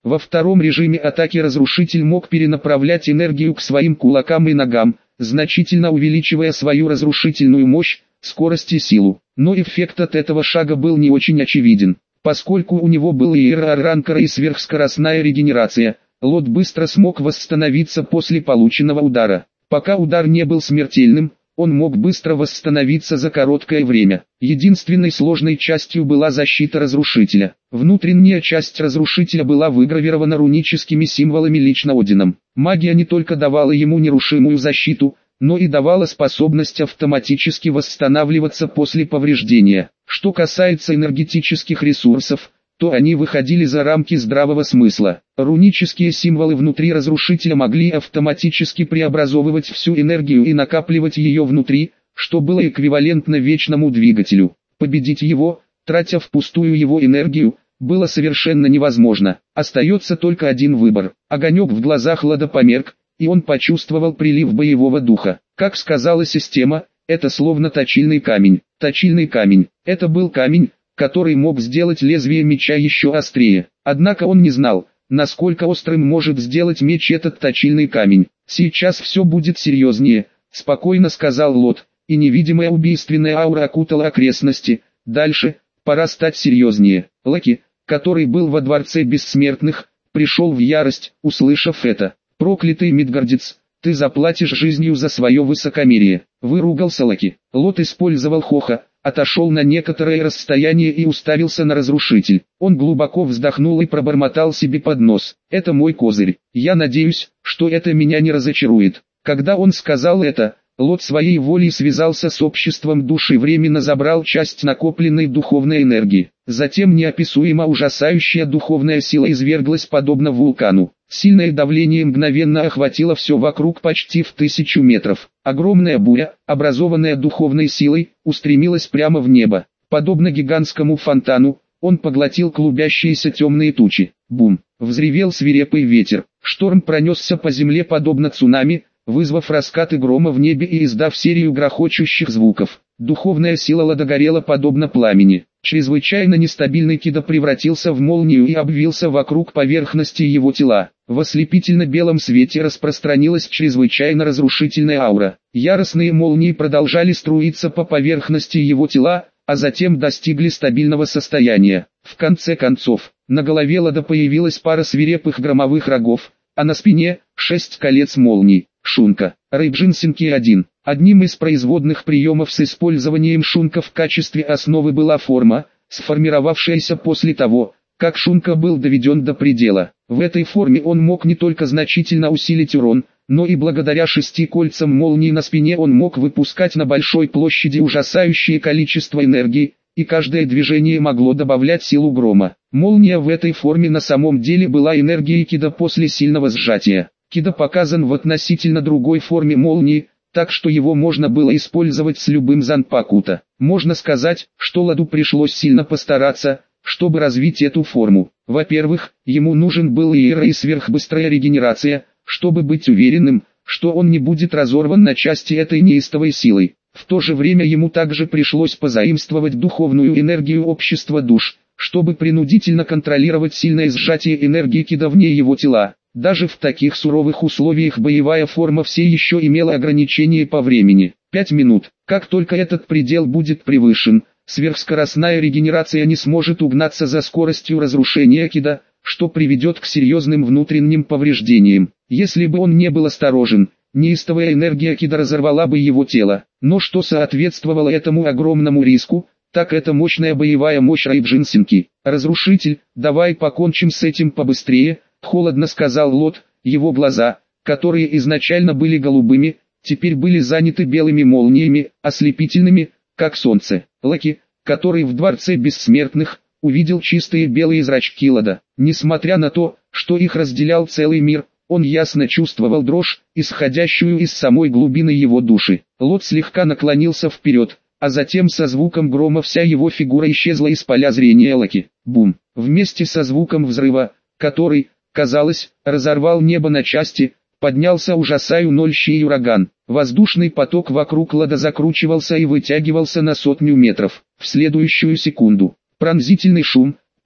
Во втором режиме атаки разрушитель мог перенаправлять энергию к своим кулакам и ногам, значительно увеличивая свою разрушительную мощь, скорость и силу. Но эффект от этого шага был не очень очевиден. Поскольку у него был иероранкер и сверхскоростная регенерация, Лот быстро смог восстановиться после полученного удара. Пока удар не был смертельным, он мог быстро восстановиться за короткое время. Единственной сложной частью была защита разрушителя. Внутренняя часть разрушителя была выгравирована руническими символами лично Одином. Магия не только давала ему нерушимую защиту, но и давала способность автоматически восстанавливаться после повреждения. Что касается энергетических ресурсов, то они выходили за рамки здравого смысла. Рунические символы внутри разрушителя могли автоматически преобразовывать всю энергию и накапливать ее внутри, что было эквивалентно вечному двигателю. Победить его, тратя впустую его энергию, было совершенно невозможно. Остается только один выбор. Огонек в глазах Лода померк, и он почувствовал прилив боевого духа. Как сказала система, это словно точильный камень. Точильный камень. Это был камень, который мог сделать лезвие меча еще острее. Однако он не знал, насколько острым может сделать меч этот точильный камень. «Сейчас все будет серьезнее», — спокойно сказал Лот, и невидимая убийственная аура окутала окрестности. «Дальше, пора стать серьезнее». Локи, который был во дворце бессмертных, пришел в ярость, услышав это. «Проклятый Мидгардец, ты заплатишь жизнью за свое высокомерие», — выругался Локи. Лот использовал Хоха, отошел на некоторое расстояние и уставился на разрушитель. Он глубоко вздохнул и пробормотал себе под нос: «Это мой козырь. Я надеюсь, что это меня не разочарует». Когда он сказал это, Лот своей волей связался с обществом душ и временно забрал часть накопленной духовной энергии. Затем неописуемо ужасающая духовная сила изверглась подобно вулкану. Сильное давление мгновенно охватило все вокруг почти в 1000 метров. Огромная буря, образованная духовной силой, устремилась прямо в небо. Подобно гигантскому фонтану, он поглотил клубящиеся темные тучи. Бум! Взревел свирепый ветер. Шторм пронесся по земле подобно цунами, вызвав раскаты грома в небе и издав серию грохочущих звуков. Духовная сила Лода горела подобно пламени. Чрезвычайно нестабильный Кида превратился в молнию и обвился вокруг поверхности его тела. В ослепительно-белом свете распространилась чрезвычайно разрушительная аура. Яростные молнии продолжали струиться по поверхности его тела, а затем достигли стабильного состояния. В конце концов, на голове Лода появилась пара свирепых громовых рогов, а на спине – 6 колец молний. Шунка. Рейбджинсинки-1. Одним из производных приемов с использованием шунка в качестве основы была форма, сформировавшаяся после того, как шунка был доведен до предела. В этой форме он мог не только значительно усилить урон, но и благодаря 6 кольцам молний на спине он мог выпускать на большой площади ужасающее количество энергии, и каждое движение могло добавлять силу грома. Молния в этой форме на самом деле была энергией Кида после сильного сжатия. Кида показан в относительно другой форме молнии, так что его можно было использовать с любым Занпакута. Можно сказать, что Ладу пришлось сильно постараться, чтобы развить эту форму. Во-первых, ему нужен был иера и сверхбыстрая регенерация, чтобы быть уверенным, что он не будет разорван на части этой неистовой силой. В то же время ему также пришлось позаимствовать духовную энергию общества душ, чтобы принудительно контролировать сильное сжатие энергии Кида вне его тела. Даже в таких суровых условиях боевая форма все еще имела ограничение по времени. 5 минут. Как только этот предел будет превышен, сверхскоростная регенерация не сможет угнаться за скоростью разрушения Кида, что приведет к серьезным внутренним повреждениям. Если бы он не был осторожен, неистовая энергия Кида разорвала бы его тело. Но что соответствовало этому огромному риску, так это мощная боевая мощь Рейбджинсинки. «Разрушитель, давай покончим с этим побыстрее», — холодно сказал Лот. Его глаза, которые изначально были голубыми, теперь были заняты белыми молниями, ослепительными, как солнце. Локи, который в дворце бессмертных, увидел чистые белые зрачки Лода. Несмотря на то, что их разделял целый мир, он ясно чувствовал дрожь, исходящую из самой глубины его души. Лот слегка наклонился вперед, а затем со звуком грома вся его фигура исчезла из поля зрения Локи. Бум! Вместе со звуком взрыва, который, казалось, разорвал небо на части, поднялся ужасающий ураган. Воздушный поток вокруг Лода закручивался и вытягивался на 100 метров. В следующую секунду, пронзительный шум,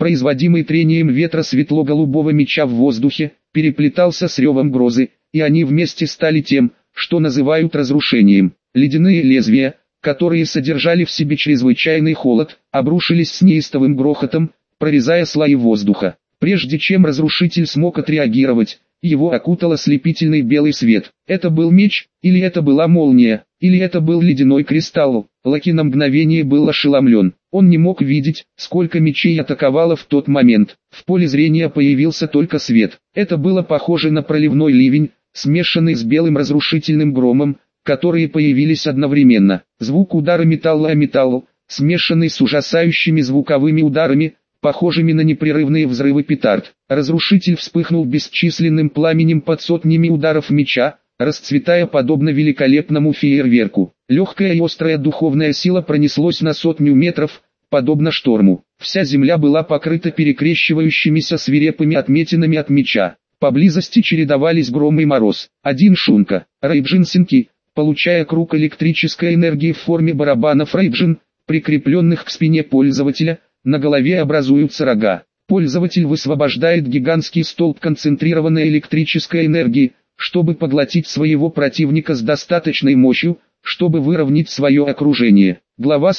производимый трением ветра светло-голубого меча в воздухе, переплетался с ревом грозы, и они вместе стали тем, что называют разрушением. Ледяные лезвия, которые содержали в себе чрезвычайный холод, обрушились с неистовым грохотом, прорезая слои воздуха. Прежде чем разрушитель смог отреагировать, его окутал ослепительный белый свет. Это был меч, или это была молния, или это был ледяной кристалл. Лаки на мгновение был ошеломлен. Он не мог видеть, сколько мечей атаковало в тот момент. В поле зрения появился только свет. Это было похоже на проливной ливень, смешанный с белым разрушительным громом, которые появились одновременно. Звук удара металла о металл, смешанный с ужасающими звуковыми ударами, похожими на непрерывные взрывы петард. Разрушитель вспыхнул бесчисленным пламенем под сотнями ударов меча, расцветая подобно великолепному фейерверку. Легкая и острая духовная сила пронеслась на 100 метров, подобно шторму. Вся земля была покрыта перекрещивающимися свирепыми отметинами от меча. Поблизости чередовались гром и мороз. Один Шунка, Рейджин Синки, получая круг электрической энергии в форме барабанов Рейджин, прикрепленных к спине пользователя, на голове образуются рога. Пользователь высвобождает гигантский столб концентрированной электрической энергии, чтобы поглотить своего противника с достаточной мощью, чтобы выровнять свое окружение. Глава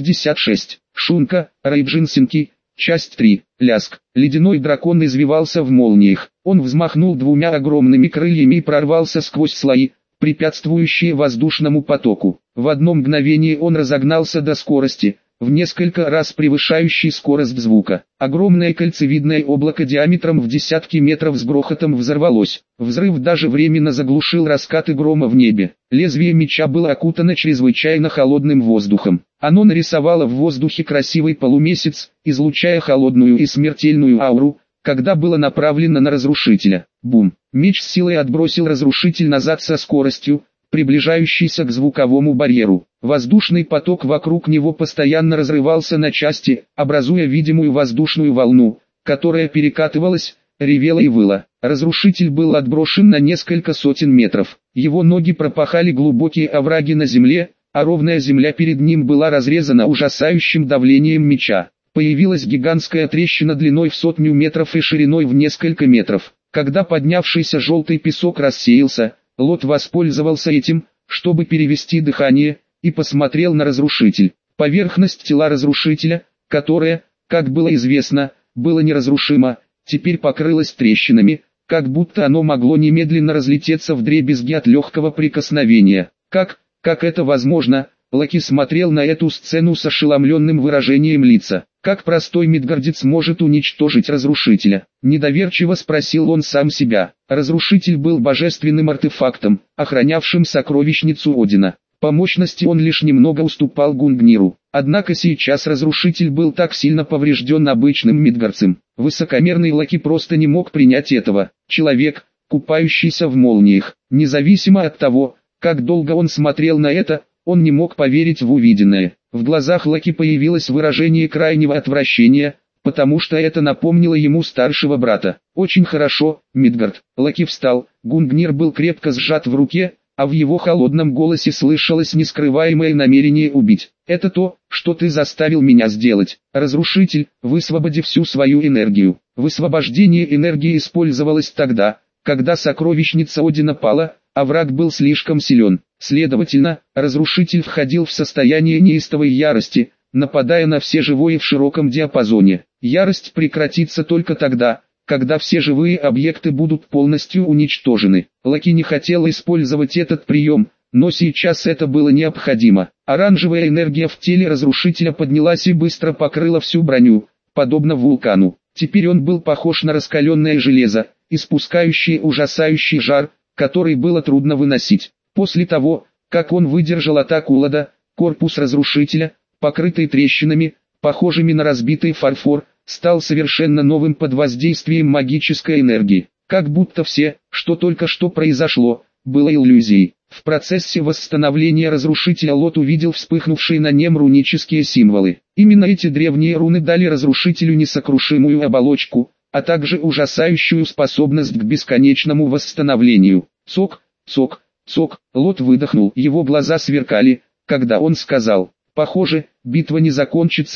166. Шунка, Рейджин Синки, часть 3. Ляск. Ледяной дракон извивался в молниях. Он взмахнул двумя огромными крыльями и прорвался сквозь слои, препятствующие воздушному потоку. В одно мгновение он разогнался до скорости, в несколько раз превышающей скорость звука. Огромное кольцевидное облако диаметром в десятки метров с грохотом взорвалось. Взрыв даже временно заглушил раскаты грома в небе. Лезвие меча было окутано чрезвычайно холодным воздухом. Оно нарисовало в воздухе красивый полумесяц, излучая холодную и смертельную ауру, когда было направлено на разрушителя. Бум! Меч с силой отбросил разрушитель назад со скоростью, приближающийся к звуковому барьеру. Воздушный поток вокруг него постоянно разрывался на части, образуя видимую воздушную волну, которая перекатывалась, ревела и выла. Разрушитель был отброшен на несколько сотен метров. Его ноги пропахали глубокие овраги на земле, а ровная земля перед ним была разрезана ужасающим давлением меча. Появилась гигантская трещина длиной в 100 метров и шириной в несколько метров. Когда поднявшийся желтый песок рассеялся, Лот воспользовался этим, чтобы перевести дыхание, и посмотрел на разрушитель. Поверхность тела разрушителя, которая, как было известно, была неразрушима, теперь покрылась трещинами, как будто оно могло немедленно разлететься вдребезги от легкого прикосновения. Как это возможно? Лаки смотрел на эту сцену с ошеломленным выражением лица. Как простой мидгардец может уничтожить разрушителя? Недоверчиво спросил он сам себя. Разрушитель был божественным артефактом, охранявшим сокровищницу Одина. По мощности он лишь немного уступал Гунгниру. Однако сейчас разрушитель был так сильно поврежден обычным мидгардцем. Высокомерный Лаки просто не мог принять этого. Человек, купающийся в молниях. Независимо от того, как долго он смотрел на это, он не мог поверить в увиденное. В глазах Лаки появилось выражение крайнего отвращения, потому что это напомнило ему старшего брата. «Очень хорошо, Мидгард». Лаки встал, Гунгнир был крепко сжат в руке, а в его холодном голосе слышалось нескрываемое намерение убить. «Это то, что ты заставил меня сделать». Разрушитель, высвободив всю свою энергию. Высвобождение энергии использовалось тогда, когда сокровищница Одина пала, а враг был слишком силен. Следовательно, разрушитель входил в состояние неистовой ярости, нападая на все живое в широком диапазоне. Ярость прекратится только тогда, когда все живые объекты будут полностью уничтожены. Лаки не хотел использовать этот прием, но сейчас это было необходимо. Оранжевая энергия в теле разрушителя поднялась и быстро покрыла всю броню, подобно вулкану. Теперь он был похож на раскаленное железо, испускающее ужасающий жар, который было трудно выносить. После того, как он выдержал атаку Лада, корпус разрушителя, покрытый трещинами, похожими на разбитый фарфор, стал совершенно новым под воздействием магической энергии. Как будто все, что только что произошло, было иллюзией. В процессе восстановления разрушителя Лот увидел вспыхнувшие на нем рунические символы. Именно эти древние руны дали разрушителю несокрушимую оболочку, а также ужасающую способность к бесконечному восстановлению. Цок, цок, цок. Лот выдохнул, его глаза сверкали, когда он сказал: «Похоже, битва не закончится,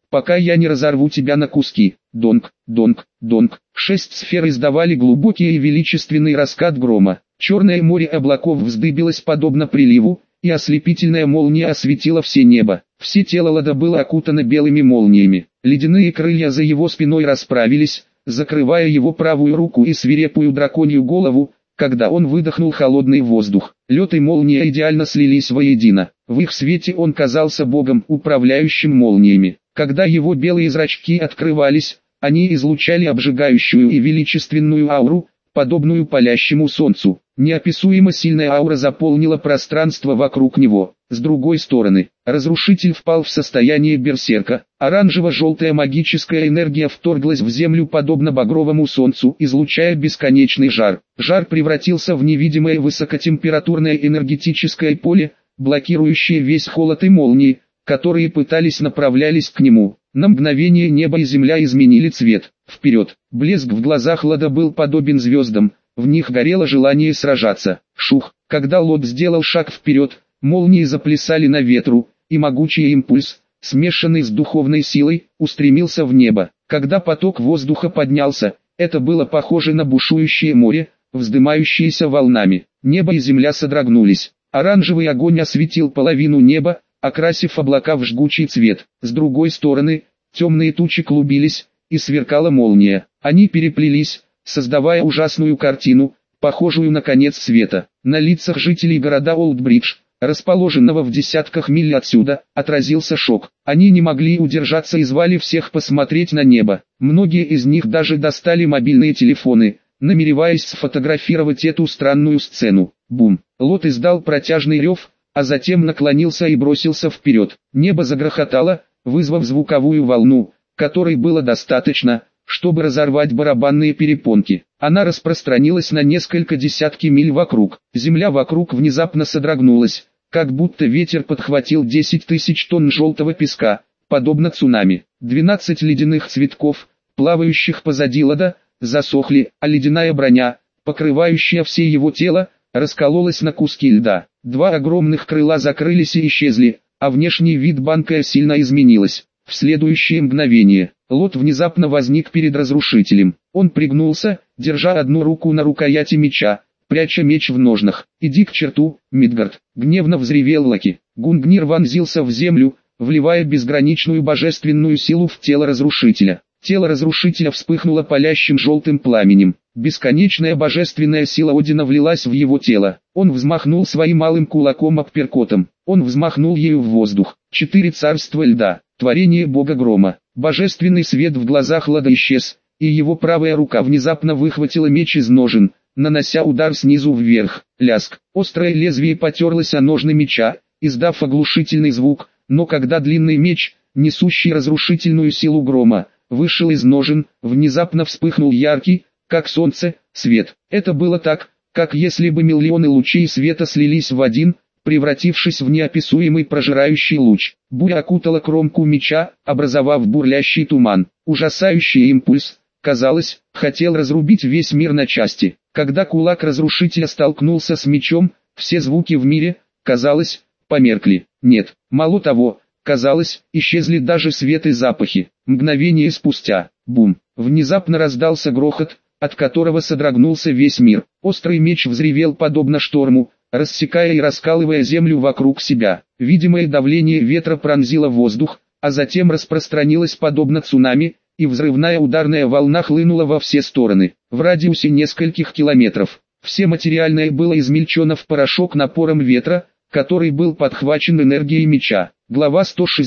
пока я не разорву тебя на куски. Донг, донг, донг. 6 сфер издавали глубокий и величественный раскат грома. Черное море облаков вздыбилось подобно приливу, и ослепительная молния осветила все небо. Все тело Лода было окутано белыми молниями. Ледяные крылья за его спиной расправились, закрывая его правую руку и свирепую драконью голову, когда он выдохнул холодный воздух. Лед и молния идеально слились воедино. В их свете он казался богом, управляющим молниями. Когда его белые зрачки открывались, они излучали обжигающую и величественную ауру, подобную палящему солнцу. Неописуемо сильная аура заполнила пространство вокруг него. С другой стороны, разрушитель впал в состояние берсерка. Оранжево-желтая магическая энергия вторглась в землю подобно багровому солнцу, излучая бесконечный жар. Жар превратился в невидимое высокотемпературное энергетическое поле, блокирующее весь холод и молнии, которые направлялись к нему. На мгновение небо и земля изменили цвет. Вперед! Блеск в глазах Лода был подобен звездам, в них горело желание сражаться. Шух! Когда Лод сделал шаг вперед, молнии заплясали на ветру, и могучий импульс, смешанный с духовной силой, устремился в небо. Когда поток воздуха поднялся, это было похоже на бушующее море, вздымающееся волнами. Небо и земля содрогнулись. Оранжевый огонь осветил половину неба, окрасив облака в жгучий цвет. С другой стороны, темные тучи клубились, и сверкала молния. Они переплелись, создавая ужасную картину, похожую на конец света. На лицах жителей города Олдбридж, расположенного в десятках миль отсюда, отразился шок. Они не могли удержаться и звали всех посмотреть на небо. Многие из них даже достали мобильные телефоны, намереваясь сфотографировать эту странную сцену. Бум! Лот издал протяжный рев, а затем наклонился и бросился вперед. Небо загрохотало, вызвав звуковую волну, которой было достаточно, чтобы разорвать барабанные перепонки. Она распространилась на несколько десятки миль вокруг. Земля вокруг внезапно содрогнулась, как будто ветер подхватил 10 тысяч тонн желтого песка, подобно цунами. 12 ледяных цветков, плавающих позади Лода, засохли, а ледяная броня, покрывающая все его тело, раскололась на куски льда. 2 огромных крыла закрылись и исчезли, а внешний вид банка сильно изменилась. В следующее мгновение, Лот внезапно возник перед разрушителем. Он пригнулся, держа одну руку на рукояти меча, пряча меч в ножнах. «Иди к черту, Мидгард!» — гневно взревел Локи. Гунгнир вонзился в землю, вливая безграничную божественную силу в тело разрушителя. Тело разрушителя вспыхнуло палящим желтым пламенем. Бесконечная божественная сила Одина влилась в его тело. Он взмахнул своим малым кулаком-апперкотом. Он взмахнул ею в воздух. 4 царства льда. Творение бога грома. Божественный свет в глазах Лода исчез, и его правая рука внезапно выхватила меч из ножен, нанося удар снизу вверх. Ляск. Острое лезвие потерлось о ножны меча, издав оглушительный звук, но когда длинный меч, несущий разрушительную силу грома, вышел из ножен, внезапно вспыхнул яркий, как солнце, свет. Это было так, как если бы миллионы лучей света слились в один, превратившись в неописуемый прожирающий луч. Буря окутала кромку меча, образовав бурлящий туман. Ужасающий импульс, казалось, хотел разрубить весь мир на части. Когда кулак разрушителя столкнулся с мечом, все звуки в мире, казалось, померкли. Нет, мало того, казалось, исчезли даже свет и запахи. Мгновение спустя, бум, внезапно раздался грохот, от которого содрогнулся весь мир. Острый меч взревел подобно шторму, рассекая и раскалывая землю вокруг себя. Видимое давление ветра пронзило воздух, а затем распространилось подобно цунами, и взрывная ударная волна хлынула во все стороны. В радиусе нескольких километров, все материальное было измельчено в порошок напором ветра, который был подхвачен энергией меча. Глава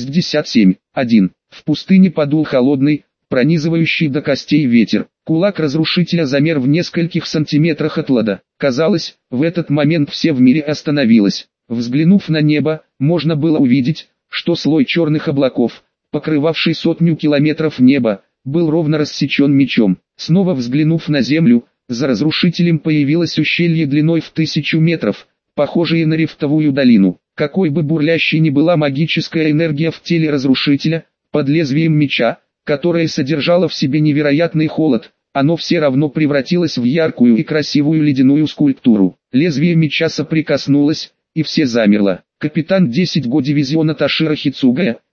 167. 1. В пустыне подул холодный, пронизывающий до костей ветер. Кулак разрушителя замер в нескольких сантиметрах от Лода. Казалось, в этот момент все в мире остановилось. Взглянув на небо, можно было увидеть, что слой черных облаков, покрывавший 100 километров неба, был ровно рассечен мечом. Снова взглянув на землю, за разрушителем появилось ущелье длиной в 1000 метров, похожее на рифтовую долину. Какой бы бурлящей ни была магическая энергия в теле разрушителя, под лезвием меча, которое содержало в себе невероятный холод, оно все равно превратилось в яркую и красивую ледяную скульптуру. Лезвие меча соприкоснулось, и все замерло. Капитан 10-го дивизиона Ташира Хицугая,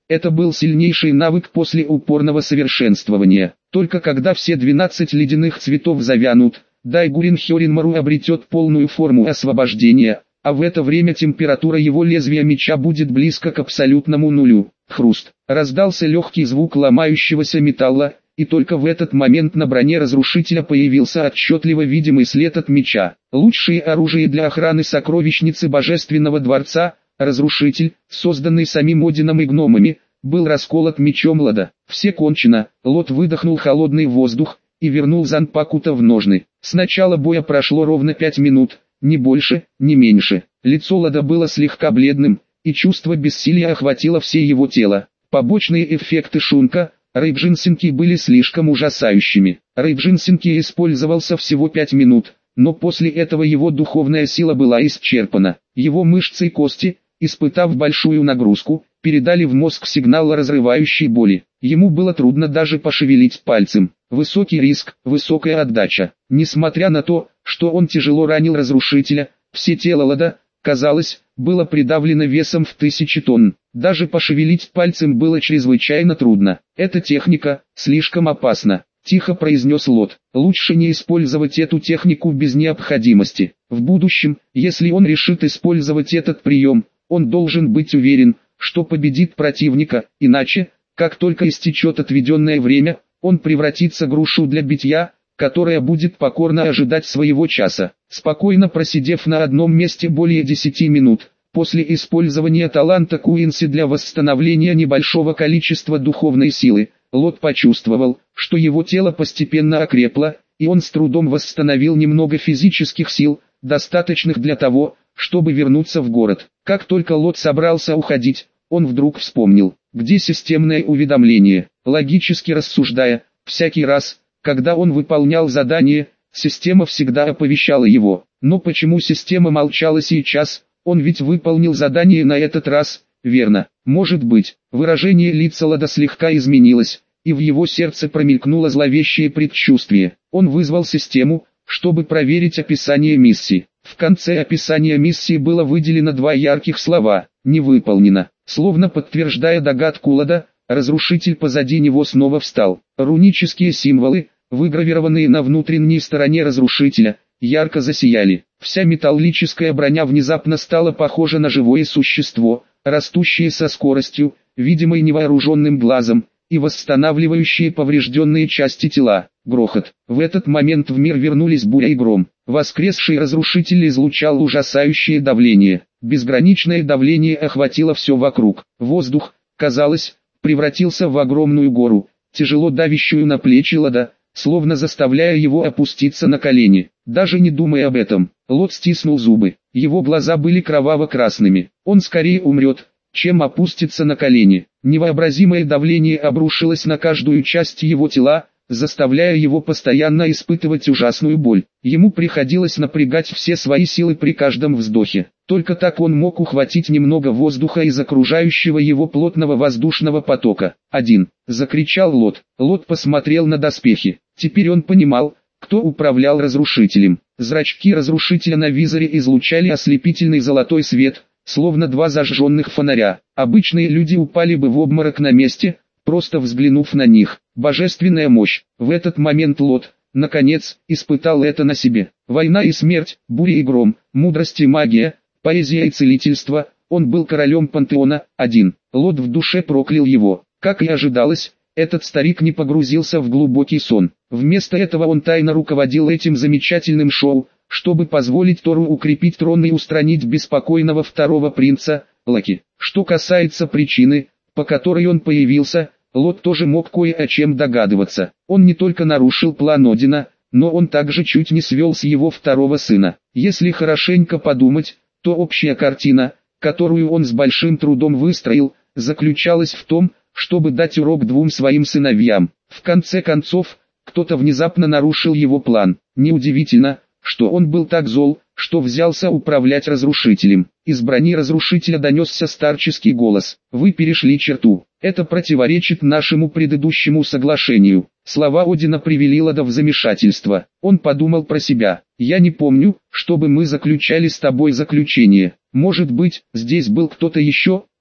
Это был сильнейший навык после упорного совершенствования. Только когда все 12 ледяных цветов завянут, Дайгурин Хёринмару обретет полную форму освобождения, а в это время температура его лезвия меча будет близко к абсолютному нулю. Хруст. Раздался легкий звук ломающегося металла, и только в этот момент на броне разрушителя появился отчетливо видимый след от меча. Лучшее оружие для охраны сокровищницы Божественного Дворца, разрушитель, созданный самим Одином и гномами, был расколот мечом Лода. Все кончено. Лод выдохнул холодный воздух и вернул Занпакута в ножны. С начала боя прошло ровно 5 минут, ни больше, ни меньше. Лицо Лода было слегка бледным, и чувство бессилия охватило все его тело. Побочные эффекты Шунка, Рейбжинсинки были слишком ужасающими. Рейбжинсинки использовался всего 5 минут, но после этого его духовная сила была исчерпана. Его мышцы и кости, испытав большую нагрузку, передали в мозг сигнал о разрывающей боли. Ему было трудно даже пошевелить пальцем. Высокий риск, высокая отдача. Несмотря на то, что он тяжело ранил разрушителя, все тело Лода, казалось, было придавлено весом в 1000 тонн. Даже пошевелить пальцем было чрезвычайно трудно. «Эта техника слишком опасна», — тихо произнес Лод. «Лучше не использовать эту технику без необходимости. В будущем, если он решит использовать этот прием, он должен быть уверен, что победит противника, иначе, как только истечет отведенное время, он превратится в грушу для битья, которая будет покорно ожидать своего часа». Спокойно просидев на одном месте более 10 минут, после использования таланта Куинси для восстановления небольшого количества духовной силы, Лод почувствовал, что его тело постепенно окрепло, и он с трудом восстановил немного физических сил, достаточных для того, чтобы вернуться в город. Как только Лод собрался уходить, он вдруг вспомнил, где системное уведомление. Логически рассуждая, всякий раз, когда он выполнял задание, система всегда оповещала его. Но почему система молчала сейчас? Он ведь выполнил задание на этот раз, верно? Может быть. Выражение лица Лода слегка изменилось, и в его сердце промелькнуло зловещее предчувствие. Он вызвал систему, чтобы проверить описание миссии. В конце описания миссии было выделено 2 ярких слова «не выполнено». Словно подтверждая догадку Лода, разрушитель позади него снова встал. Рунические символы, выгравированные на внутренней стороне разрушителя, ярко засияли. Вся металлическая броня внезапно стала похожа на живое существо, растущее со скоростью, видимой невооруженным глазом, и восстанавливающие поврежденные части тела. Грохот. В этот момент в мир вернулись буря и гром. Воскресший разрушитель излучал ужасающее давление. Безграничное давление охватило все вокруг. Воздух, казалось, превратился в огромную гору, тяжело давящую на плечи Лода, словно заставляя его опуститься на колени. Даже не думая об этом, Лод стиснул зубы. Его глаза были кроваво-красными. Он скорее умрет, чем опустится на колени. Невообразимое давление обрушилось на каждую часть его тела, заставляя его постоянно испытывать ужасную боль. Ему приходилось напрягать все свои силы при каждом вздохе. Только так он мог ухватить немного воздуха из окружающего его плотного воздушного потока. «Один!» — закричал Лод. Лод посмотрел на доспехи. Теперь он понимал, кто управлял разрушителем. Зрачки разрушителя на визоре излучали ослепительный золотой свет, словно 2 зажженных фонаря. Обычные люди упали бы в обморок на месте, просто взглянув на них. Божественная мощь. В этот момент Лод, наконец, испытал это на себе. Война и смерть, буря и гром, мудрость и магия, поэзия и целительство. Он был королем пантеона. Один. Лод в душе проклял его. Как и ожидалось, этот старик не погрузился в глубокий сон. Вместо этого он тайно руководил этим замечательным шоу, чтобы позволить Тору укрепить трон и устранить беспокойного второго принца, Лаки. Что касается причины, по которой он появился, Лод тоже мог кое о чем догадываться. Он не только нарушил план Одина, но он также чуть не свел с его второго сына. Если хорошенько подумать, то общая картина, которую он с большим трудом выстроил, заключалась в том, чтобы дать урок 2 своим сыновьям. В конце концов, кто-то внезапно нарушил его план. Неудивительно, что он был так зол, что взялся управлять разрушителем. Из брони разрушителя донесся старческий голос. «Вы перешли черту. Это противоречит нашему предыдущему соглашению». Слова Одина привели Лода в замешательство. Он подумал про себя. «Я не помню, чтобы мы заключали с тобой заключение. Может быть, здесь был кто-то еще,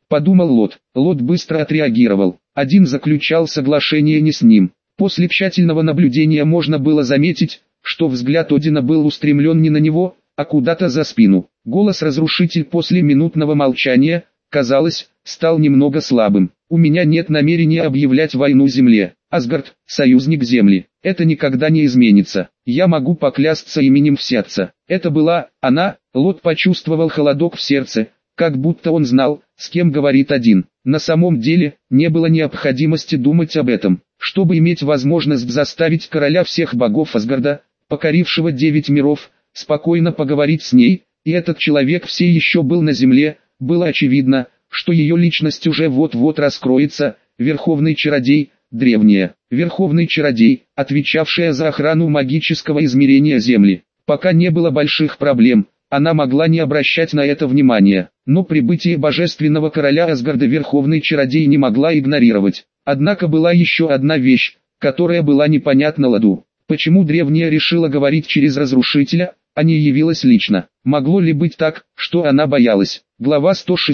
подумал Лот. Лот быстро отреагировал. Один заключал соглашение не с ним. После тщательного наблюдения можно было заметить, что взгляд Одина был устремлен не на него, а куда-то за спину. Голос-разрушитель после минутного молчания, казалось, стал немного слабым. «У меня нет намерения объявлять войну Земле. Асгард – союзник Земли. Это никогда не изменится. Я могу поклясться именем Всеотца». Это была она. Лот почувствовал холодок в сердце, как будто он знал, с кем говорит один. На самом деле, не было необходимости думать об этом, чтобы иметь возможность заставить короля всех богов Асгарда, покорившего 9 миров, спокойно поговорить с ней, и этот человек все еще был на земле. Было очевидно, что ее личность уже вот-вот раскроется. Верховный чародей, древняя, верховный чародей, отвечавшая за охрану магического измерения Земли. Пока не было больших проблем, она могла не обращать на это внимания, но прибытие божественного короля Асгарда верховный чародей не могла игнорировать. Однако была еще одна вещь, которая была непонятна Ладу. Почему древняя решила говорить через разрушителя, а не явилась лично? Могло ли быть так, что она боялась? Глава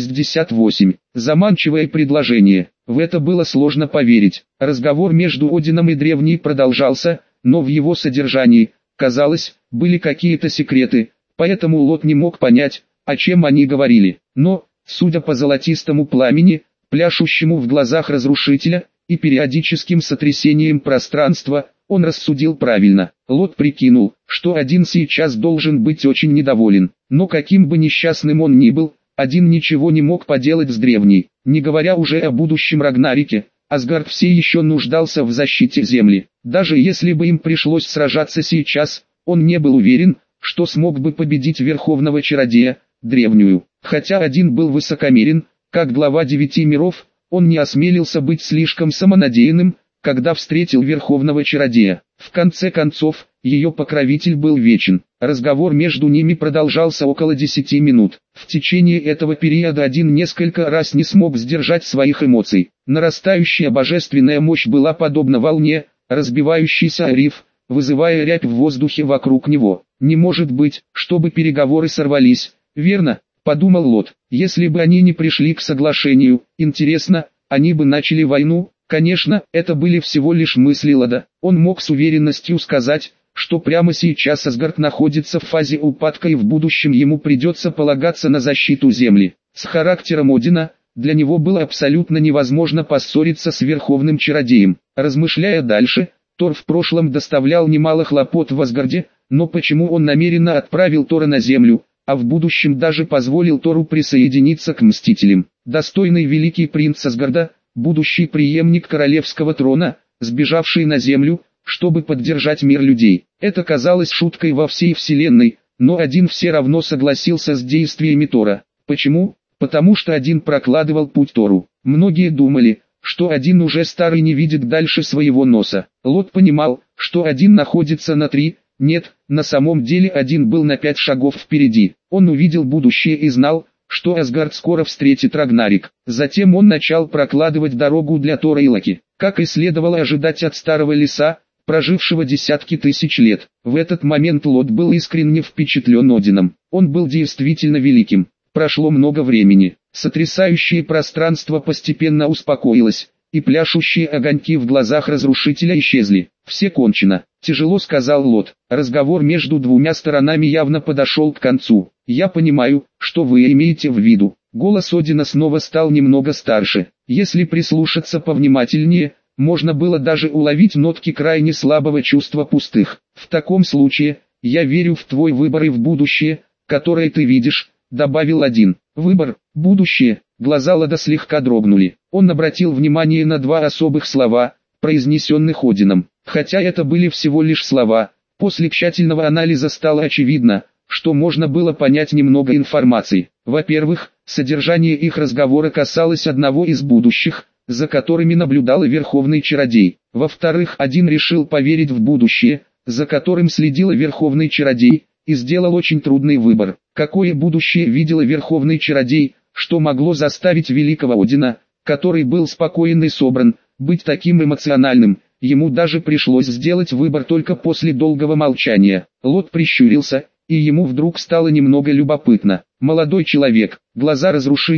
168. Заманчивое предложение. В это было сложно поверить. Разговор между Одином и древней продолжался, но в его содержании, казалось, были какие-то секреты, поэтому Лот не мог понять, о чем они говорили. Но, судя по золотистому пламени, пляшущему в глазах разрушителя, и периодическим сотрясением пространства, он рассудил правильно. Лот прикинул, что один сейчас должен быть очень недоволен, но каким бы несчастным он ни был, один ничего не мог поделать с древней. Не говоря уже о будущем Рагнарике, Асгард все еще нуждался в защите Земли. Даже если бы им пришлось сражаться сейчас, он не был уверен, что смог бы победить Верховного Чародея, древнюю. Хотя один был высокомерен, как глава 9 миров, он не осмелился быть слишком самонадеянным, когда встретил Верховного Чародея. В конце концов, ее покровитель был вечен. Разговор между ними продолжался около 10 минут. В течение этого периода один несколько раз не смог сдержать своих эмоций. Нарастающая божественная мощь была подобна волне, разбивающейся о риф, вызывая рябь в воздухе вокруг него. Не может быть, чтобы переговоры сорвались, верно? Подумал Лот. Если бы они не пришли к соглашению, интересно, они бы начали войну? Конечно, это были всего лишь мысли Лода. Он мог с уверенностью сказать, что прямо сейчас Асгард находится в фазе упадка и в будущем ему придется полагаться на защиту Земли. С характером Одина, для него было абсолютно невозможно поссориться с Верховным Чародеем. Размышляя дальше, Тор в прошлом доставлял немало хлопот в Асгарде, но почему он намеренно отправил Тора на Землю, а в будущем даже позволил Тору присоединиться к Мстителям? Достойный великий принц Асгарда, будущий преемник королевского трона, сбежавший на землю, чтобы поддержать мир людей. Это казалось шуткой во всей вселенной, но один все равно согласился с действиями Тора. Почему? Потому что один прокладывал путь Тору. Многие думали, что один уже старый не видит дальше своего носа. Лот понимал, что один находится на 3, нет, на самом деле один был на 5 шагов впереди. Он увидел будущее и знал, что Асгард скоро встретит Рагнарик. Затем он начал прокладывать дорогу для Тора и Локи, как и следовало ожидать от старого лиса, прожившего десятки тысяч лет. В этот момент Лот был искренне впечатлен Одином. Он был действительно великим. Прошло много времени. Сотрясающее пространство постепенно успокоилось, и пляшущие огоньки в глазах разрушителя исчезли. «Все кончено», — тяжело сказал Лот. Разговор между двумя сторонами явно подошел к концу. «Я понимаю, что вы имеете в виду». Голос Одина снова стал немного старше. Если прислушаться повнимательнее, можно было даже уловить нотки крайне слабого чувства пустых. «В таком случае, я верю в твой выбор и в будущее, которое ты видишь», — добавил один. «Выбор, будущее». Глаза Лода слегка дрогнули. Он обратил внимание на два особых слова, произнесенных Одином. Хотя это были всего лишь слова, после тщательного анализа стало очевидно, что можно было понять немного информации. Во-первых, содержание их разговора касалось одного из будущих, за которыми наблюдал и Верховный Чародей. Во-вторых, один решил поверить в будущее, за которым следил и Верховный Чародей, и сделал очень трудный выбор. Какое будущее видел и Верховный Чародей, что могло заставить великого Одина, который был спокоен и собран, быть таким эмоциональным? Ему даже пришлось сделать выбор только после долгого молчания. Лот прищурился, и ему вдруг стало немного любопытно. Молодой человек, глаза разрушителя,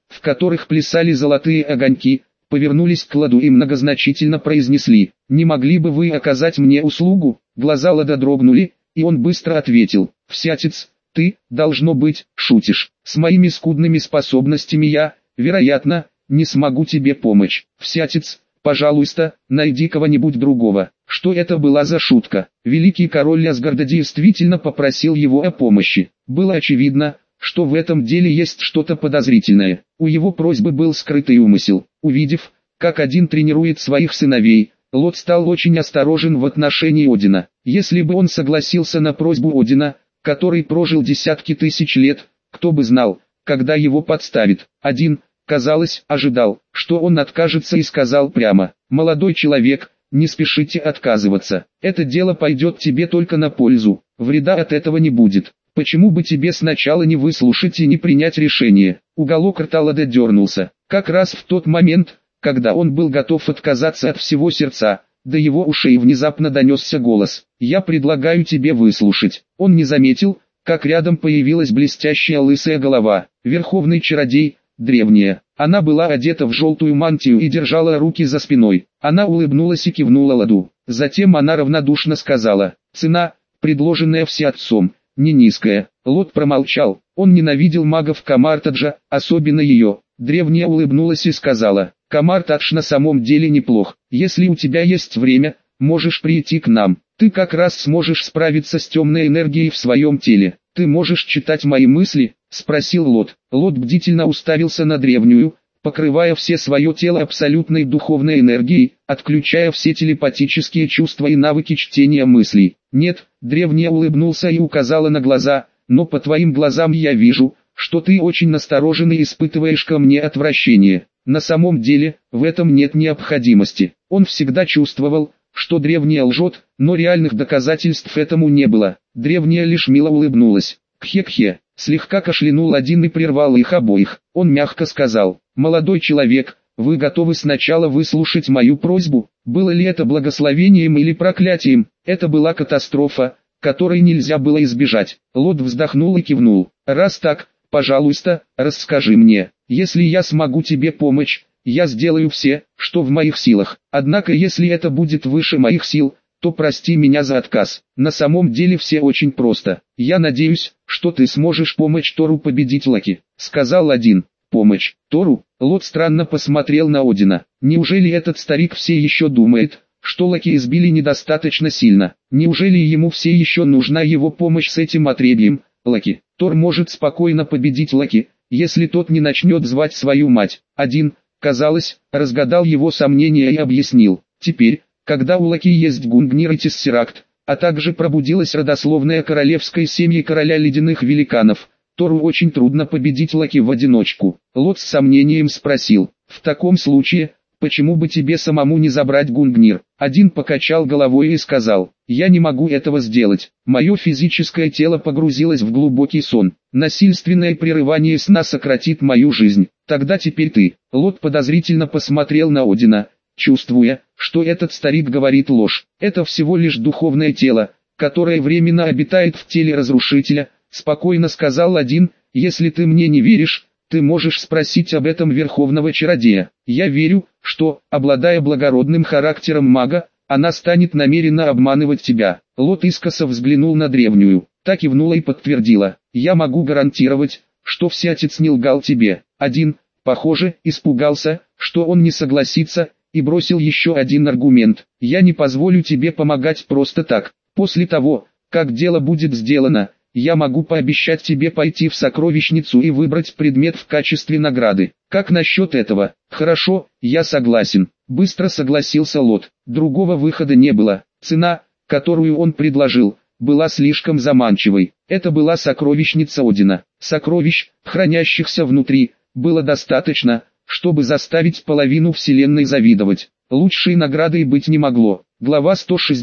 в которых плясали золотые огоньки, повернулись к Ладу и многозначительно произнесли: «Не могли бы вы оказать мне услугу?» Глаза Лада дрогнули, и он быстро ответил: «Всятец, ты, должно быть, шутишь. С моими скудными способностями я, вероятно, не смогу тебе помочь. Всятец, пожалуйста, найди кого-нибудь другого». Что это была за шутка? Великий король Асгарда действительно попросил его о помощи. Было очевидно, что в этом деле есть что-то подозрительное. У его просьбы был скрытый умысел. Увидев, как один тренирует своих сыновей, Лот стал очень осторожен в отношении Одина. Если бы он согласился на просьбу Одина, который прожил десятки тысяч лет, кто бы знал, когда его подставит. Один, казалось, ожидал, что он откажется и сказал прямо: «Молодой человек, не спешите отказываться. Это дело пойдет тебе только на пользу. Вреда от этого не будет. Почему бы тебе сначала не выслушать и не принять решение?» Уголок рта Лада дернулся. Как раз в тот момент, когда он был готов отказаться от всего сердца, до его ушей внезапно донесся голос: «Я предлагаю тебе выслушать». Он не заметил, как рядом появилась блестящая лысая голова. Верховный чародей, древняя. Она была одета в желтую мантию и держала руки за спиной. Она улыбнулась и кивнула Ладу. Затем она равнодушно сказала: «Цена, предложенная всеотцом, не низкая». Лот промолчал. Он ненавидел магов Камар-Таджа, особенно ее. Древняя улыбнулась и сказала: «Камар-Тадж на самом деле неплох. Если у тебя есть время, можешь прийти к нам. Ты как раз сможешь справиться с темной энергией в своем теле. Ты можешь читать мои мысли?» — спросил Лот. Лот бдительно уставился на древнюю, покрывая все свое тело абсолютной духовной энергией, отключая все телепатические чувства и навыки чтения мыслей. «Нет», — древняя улыбнулся и указала на глаза, «но по твоим глазам я вижу, что ты очень насторожен и испытываешь ко мне отвращение. На самом деле, в этом нет необходимости». Он всегда чувствовал, что древняя лжет, но реальных доказательств этому не было. Древняя лишь мило улыбнулась. «Кхе-кхе», слегка кашлянул один и прервал их обоих. Он мягко сказал: «Молодой человек, вы готовы сначала выслушать мою просьбу?» Было ли это благословением или проклятием? Это была катастрофа, которой нельзя было избежать. Лот вздохнул и кивнул. «Раз так, пожалуйста, расскажи мне. Если я смогу тебе помочь, я сделаю все, что в моих силах. Однако если это будет выше моих сил, то прости меня за отказ. На самом деле все очень просто. Я надеюсь, что ты сможешь помочь Тору победить Локи», — сказал один. «Помощь Тору?» Лот странно посмотрел на Одина. Неужели этот старик все еще думает, что Локи избили недостаточно сильно? Неужели ему все еще нужна его помощь с этим отребьем? Локи. Тор может спокойно победить Локи, если тот не начнет звать свою мать. Один, казалось, разгадал его сомнения и объяснил: «Теперь, когда у Локи есть Гунгнир и Тессеракт, а также пробудилась родословная королевской семьи короля ледяных великанов, Тору очень трудно победить Локи в одиночку». Лот с сомнением спросил: «В таком случае, почему бы тебе самому не забрать Гунгнир?» Один покачал головой и сказал: «Я не могу этого сделать. Мое физическое тело погрузилось в глубокий сон. Насильственное прерывание сна сократит мою жизнь. Тогда теперь ты». Лот подозрительно посмотрел на Одина, чувствуя, что этот старик говорит ложь. «Это всего лишь духовное тело, которое временно обитает в теле разрушителя», — спокойно сказал один. «Если ты мне не веришь, ты можешь спросить об этом верховного чародея. Я верю, что, обладая благородным характером мага, она станет намеренно обманывать тебя». Лот искоса взглянул на древнюю, та кивнула и подтвердила: «Я могу гарантировать, что всятец не лгал тебе». Один, похоже, испугался, что он не согласится, и бросил еще один аргумент: «Я не позволю тебе помогать просто так. После того, как дело будет сделано, я могу пообещать тебе пойти в сокровищницу и выбрать предмет в качестве награды. Как насчет этого?» «Хорошо, я согласен», — быстро согласился Лот. Другого выхода не было. Цена, которую он предложил, была слишком заманчивой. Это была сокровищница Одина. Сокровищ, хранящихся внутри, было достаточно, чтобы заставить половину вселенной завидовать. Лучшей наградой быть не могло. Глава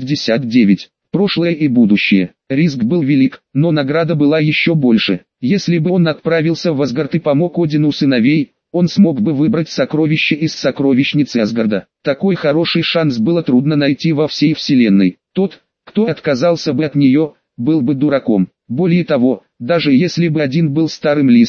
169. Прошлое и будущее. Риск был велик, но награда была еще больше. Если бы он отправился в Асгард и помог Одину сыновей, он смог бы выбрать сокровище из сокровищницы Асгарда. Такой хороший шанс было трудно найти во всей вселенной. Тот, кто отказался бы от нее, был бы дураком. Более того, даже если бы один был старым лисом,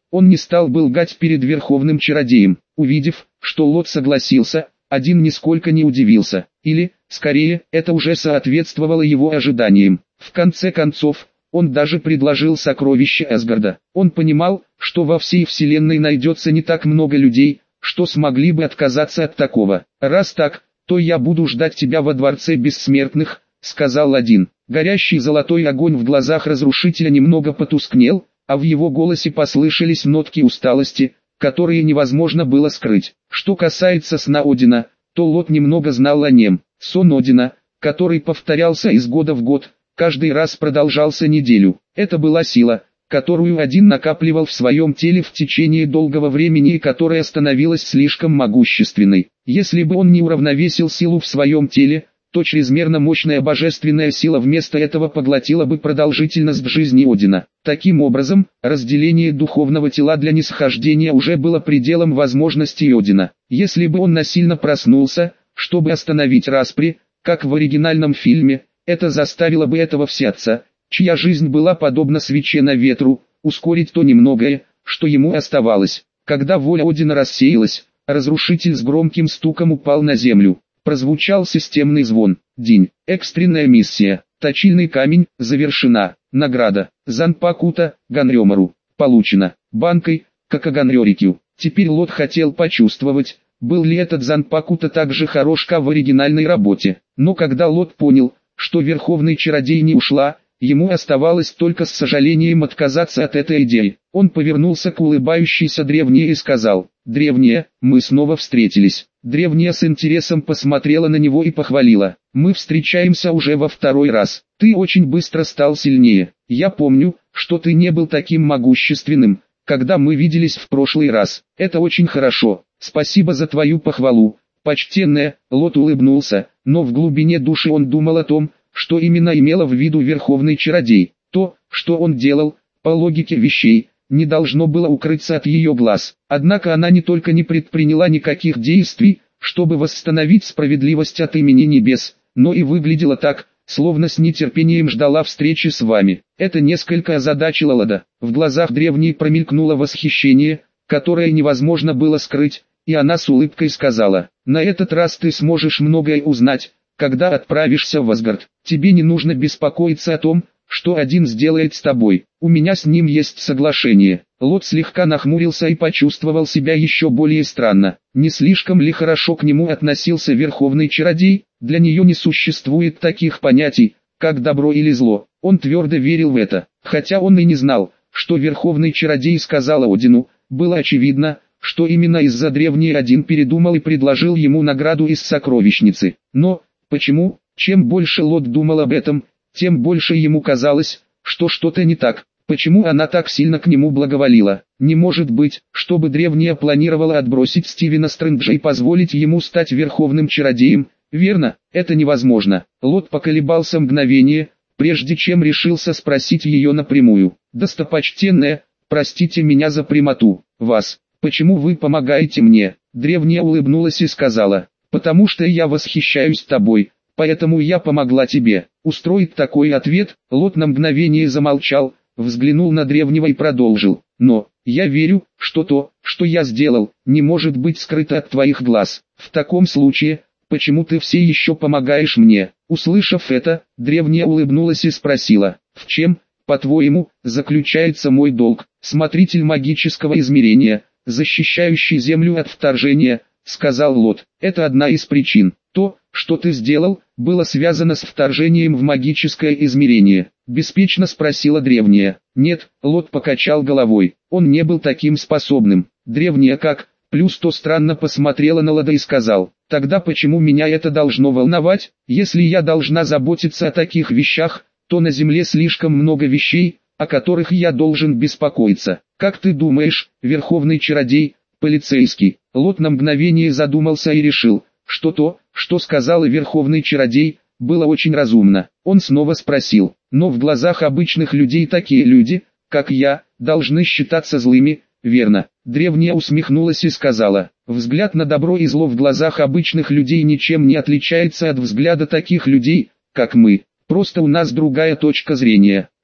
Он не стал бы лгать перед верховным чародеем. Увидев, что Лот согласился, один нисколько не удивился, или, скорее, это уже соответствовало его ожиданиям. В конце концов, он даже предложил сокровище Асгарда. Он понимал, что во всей вселенной найдется не так много людей, что смогли бы отказаться от такого. «Раз так, то я буду ждать тебя во дворце бессмертных», — сказал один. Горящий золотой огонь в глазах разрушителя немного потускнел, а в его голосе послышались нотки усталости, которые невозможно было скрыть. Что касается сна Одина, то Лот немного знал о нем. Сон Одина, который повторялся из года в год, каждый раз продолжался неделю. Это была сила, которую один накапливал в своем теле в течение долгого времени и которая становилась слишком могущественной. Если бы он не уравновесил силу в своем теле, то чрезмерно мощная божественная сила вместо этого поглотила бы продолжительность жизни Одина. Таким образом, разделение духовного тела для нисхождения уже было пределом возможностей Одина. Если бы он насильно проснулся, чтобы остановить распри, как в оригинальном фильме, это заставило бы этого всеотца, чья жизнь была подобна свече на ветру, ускорить то немногое, что ему оставалось. Когда воля Одина рассеялась, разрушитель с громким стуком упал на землю. Прозвучал системный звон. День. Экстренная миссия. Точильный камень. Завершена. Награда. Занпакута. Ганрёмару. Получено. Банкой. Какаганрёрикю. Теперь Лот хотел почувствовать, был ли этот Занпакута так же хорош, как в оригинальной работе. Но когда Лот понял, что Верховный Чародей не ушла, ему оставалось только с сожалением отказаться от этой идеи. Он повернулся к улыбающейся Древней и сказал: «Древняя, мы снова встретились». Древняя с интересом посмотрела на него и похвалила: «Мы встречаемся уже во второй раз. Ты очень быстро стал сильнее. Я помню, что ты не был таким могущественным, когда мы виделись в прошлый раз. Это очень хорошо. Спасибо за твою похвалу, почтенная». Лот улыбнулся, но в глубине души он думал о том, что именно имела в виду Верховный Чародей. То, что он делал, по логике вещей, не должно было укрыться от ее глаз. Однако она не только не предприняла никаких действий, чтобы восстановить справедливость от имени небес, но и выглядела так, словно с нетерпением ждала встречи с вами. Это несколько озадачило Лода. В глазах Древней промелькнуло восхищение, которое невозможно было скрыть, и она с улыбкой сказала: «На этот раз ты сможешь многое узнать, когда отправишься в Асгард. Тебе не нужно беспокоиться о том, что один сделает с тобой. У меня с ним есть соглашение». Лот слегка нахмурился и почувствовал себя еще более странно. Не слишком ли хорошо к нему относился Верховный Чародей? Для нее не существует таких понятий, как добро или зло. Он твердо верил в это. Хотя он и не знал, что Верховный Чародей сказал Одину, было очевидно, что именно из-за Древней один передумал и предложил ему награду из сокровищницы. Но, почему? Чем больше Лот думал об этом, тем больше ему казалось, что что-то не так. Почему она так сильно к нему благоволила? Не может быть, чтобы Древняя планировала отбросить Стивена Стрэнджа и позволить ему стать Верховным Чародеем. Верно, это невозможно. Лот поколебался мгновение, прежде чем решился спросить ее напрямую. «Достопочтенная, простите меня за прямоту. Вас, почему вы помогаете мне?» Древняя улыбнулась и сказала: «Потому что я восхищаюсь тобой, поэтому я помогла тебе». Устроить такой ответ, Лот на мгновение замолчал, взглянул на Древнего и продолжил: «Но, я верю, что то, что я сделал, не может быть скрыто от твоих глаз. В таком случае, почему ты все еще помогаешь мне?» Услышав это, Древняя улыбнулась и спросила: «В чем, по-твоему, заключается мой долг?» «Смотритель магического измерения, защищающий Землю от вторжения», — сказал Лот. «Это одна из причин. То, что ты сделал, было связано с вторжением в магическое измерение?» Беспечно спросила Древняя. «Нет», — Лот покачал головой, — «он не был таким способным». Древняя как, плюс то странно посмотрела на Лода и сказал: «Тогда почему меня это должно волновать? Если я должна заботиться о таких вещах, то на Земле слишком много вещей, о которых я должен беспокоиться. Как ты думаешь, Верховный Чародей, полицейский?» Лот на мгновение задумался и решил, что то, что сказал Верховный Чародей, было очень разумно. Он снова спросил: «Но в глазах обычных людей такие люди, как я, должны считаться злыми, верно?» Древняя усмехнулась и сказала: «Взгляд на добро и зло в глазах обычных людей ничем не отличается от взгляда таких людей, как мы. Просто у нас другая точка зрения.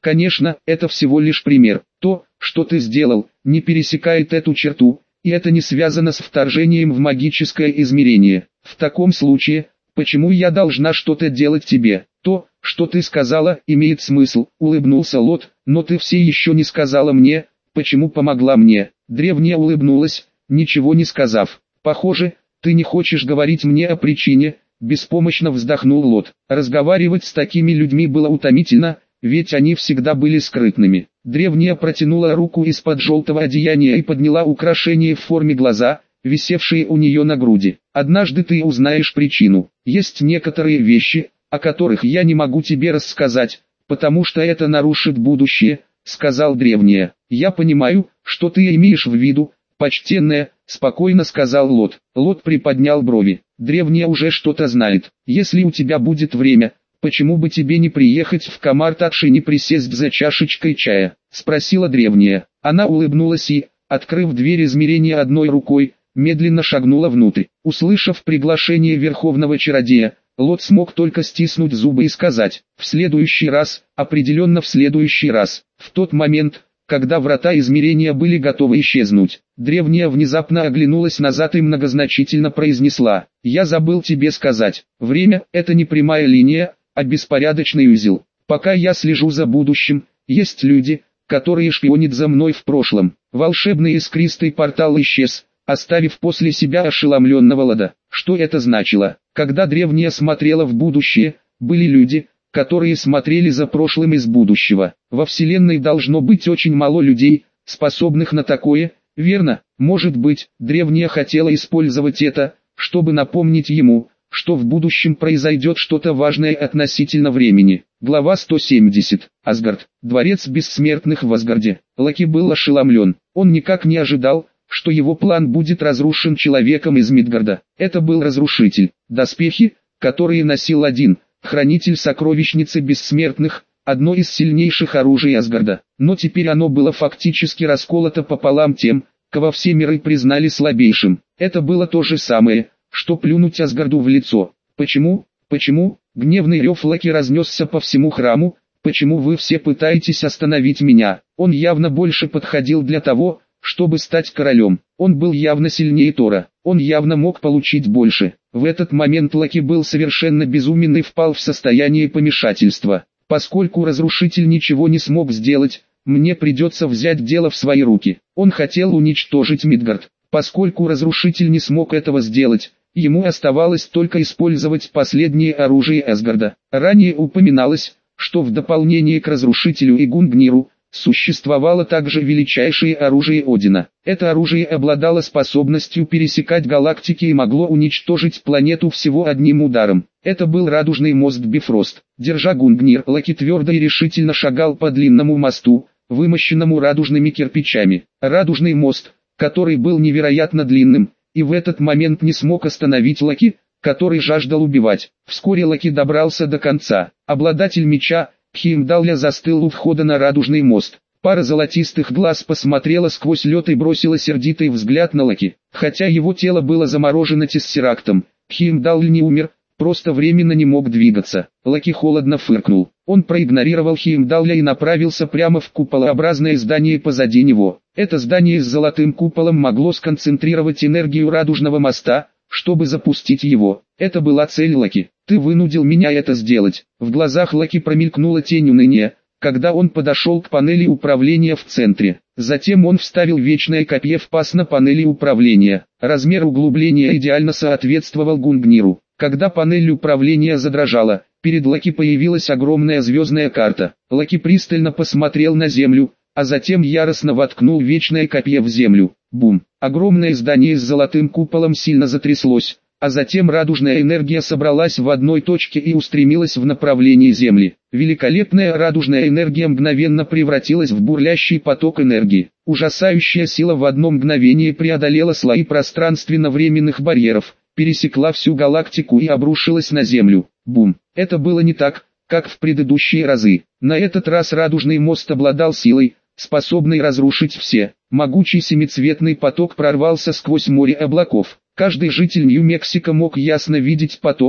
Конечно, это всего лишь пример. То, что ты сделал, не пересекает эту черту, и это не связано с вторжением в магическое измерение. В таком случае, почему я должна что-то делать тебе? То, что ты сказала, имеет смысл, улыбнулся Лот, но ты все еще не сказала мне, почему помогла мне. Древняя улыбнулась, ничего не сказав. Похоже, ты не хочешь говорить мне о причине, беспомощно вздохнул Лот. Разговаривать с такими людьми было утомительно, ведь они всегда были скрытными. Древняя протянула руку из-под желтого одеяния и подняла украшение в форме глаза, висевшие у нее на груди. Однажды ты узнаешь причину. Есть некоторые вещи, о которых я не могу тебе рассказать, потому что это нарушит будущее, сказал древняя. Я понимаю, что ты имеешь в виду, почтенная, спокойно сказал Лот. Лот приподнял брови. Древняя уже что-то знает. Если у тебя будет время, почему бы тебе не приехать в Камар-Тадж и не присесть за чашечкой чая? Спросила древняя. Она улыбнулась и, открыв дверь измерения одной рукой, медленно шагнула внутрь. Услышав приглашение Верховного Чародея, Лот смог только стиснуть зубы и сказать: «В следующий раз, определенно в следующий раз». В тот момент, когда врата измерения были готовы исчезнуть, древняя внезапно оглянулась назад и многозначительно произнесла: «Я забыл тебе сказать, время – это не прямая линия, а беспорядочный узел. Пока я слежу за будущим, есть люди, которые шпионят за мной в прошлом». Волшебный искристый портал исчез, оставив после себя ошеломленного Лода. Что это значило? Когда древняя смотрела в будущее, были люди, которые смотрели за прошлым из будущего. Во Вселенной должно быть очень мало людей, способных на такое, верно? Может быть, древняя хотела использовать это, чтобы напомнить ему, что в будущем произойдет что-то важное относительно времени. Глава 170. Асгард. Дворец бессмертных в Асгарде. Локи был ошеломлен. Он никак не ожидал, что его план будет разрушен человеком из Мидгарда. Это был разрушитель. Доспехи, которые носил один, хранитель сокровищницы бессмертных, одно из сильнейших оружий Асгарда. Но теперь оно было фактически расколото пополам тем, кого все миры признали слабейшим. Это было то же самое, что плюнуть Асгарду в лицо. Почему? Гневный рев Локи разнесся по всему храму. Почему вы все пытаетесь остановить меня? Он явно больше подходил для того, чтобы стать королем. Он был явно сильнее Тора. Он явно мог получить больше. В этот момент Локи был совершенно безумен и впал в состояние помешательства. Поскольку разрушитель ничего не смог сделать, мне придется взять дело в свои руки. Он хотел уничтожить Мидгард. Поскольку разрушитель не смог этого сделать, ему оставалось только использовать последнее оружие Асгарда. Ранее упоминалось, что в дополнение к разрушителю и Гунгниру, существовало также величайшее оружие Одина. Это оружие обладало способностью пересекать галактики и могло уничтожить планету всего одним ударом. Это был радужный мост Бифрост. Держа Гунгнир, Локи твердо и решительно шагал по длинному мосту, вымощенному радужными кирпичами. Радужный мост, который был невероятно длинным, и в этот момент не смог остановить Локи, который жаждал убивать. Вскоре Локи добрался до конца. Обладатель меча, Хеймдалля, застыл у входа на радужный мост. Пара золотистых глаз посмотрела сквозь лед и бросила сердитый взгляд на Локи. Хотя его тело было заморожено тессерактом, Хеймдалль не умер, просто временно не мог двигаться. Локи холодно фыркнул. Он проигнорировал Хеймдалля и направился прямо в куполообразное здание позади него. Это здание с золотым куполом могло сконцентрировать энергию радужного моста, чтобы запустить его. Это была цель Локи. «Ты вынудил меня это сделать». В глазах Локи промелькнула тень уныния, когда он подошел к панели управления в центре. Затем он вставил вечное копье в паз на панели управления. Размер углубления идеально соответствовал Гунгниру. Когда панель управления задрожала, перед Локи появилась огромная звездная карта. Локи пристально посмотрел на землю, а затем яростно воткнул вечное копье в землю. Бум! Огромное здание с золотым куполом сильно затряслось, а затем радужная энергия собралась в одной точке и устремилась в направлении Земли. Великолепная радужная энергия мгновенно превратилась в бурлящий поток энергии. Ужасающая сила в одно мгновение преодолела слои пространственно-временных барьеров, пересекла всю галактику и обрушилась на Землю. Бум! Это было не так, как в предыдущие разы. На этот раз радужный мост обладал силой, способной разрушить все. Могучий семицветный поток прорвался сквозь море облаков. Каждый житель Нью-Мексико мог ясно видеть поток,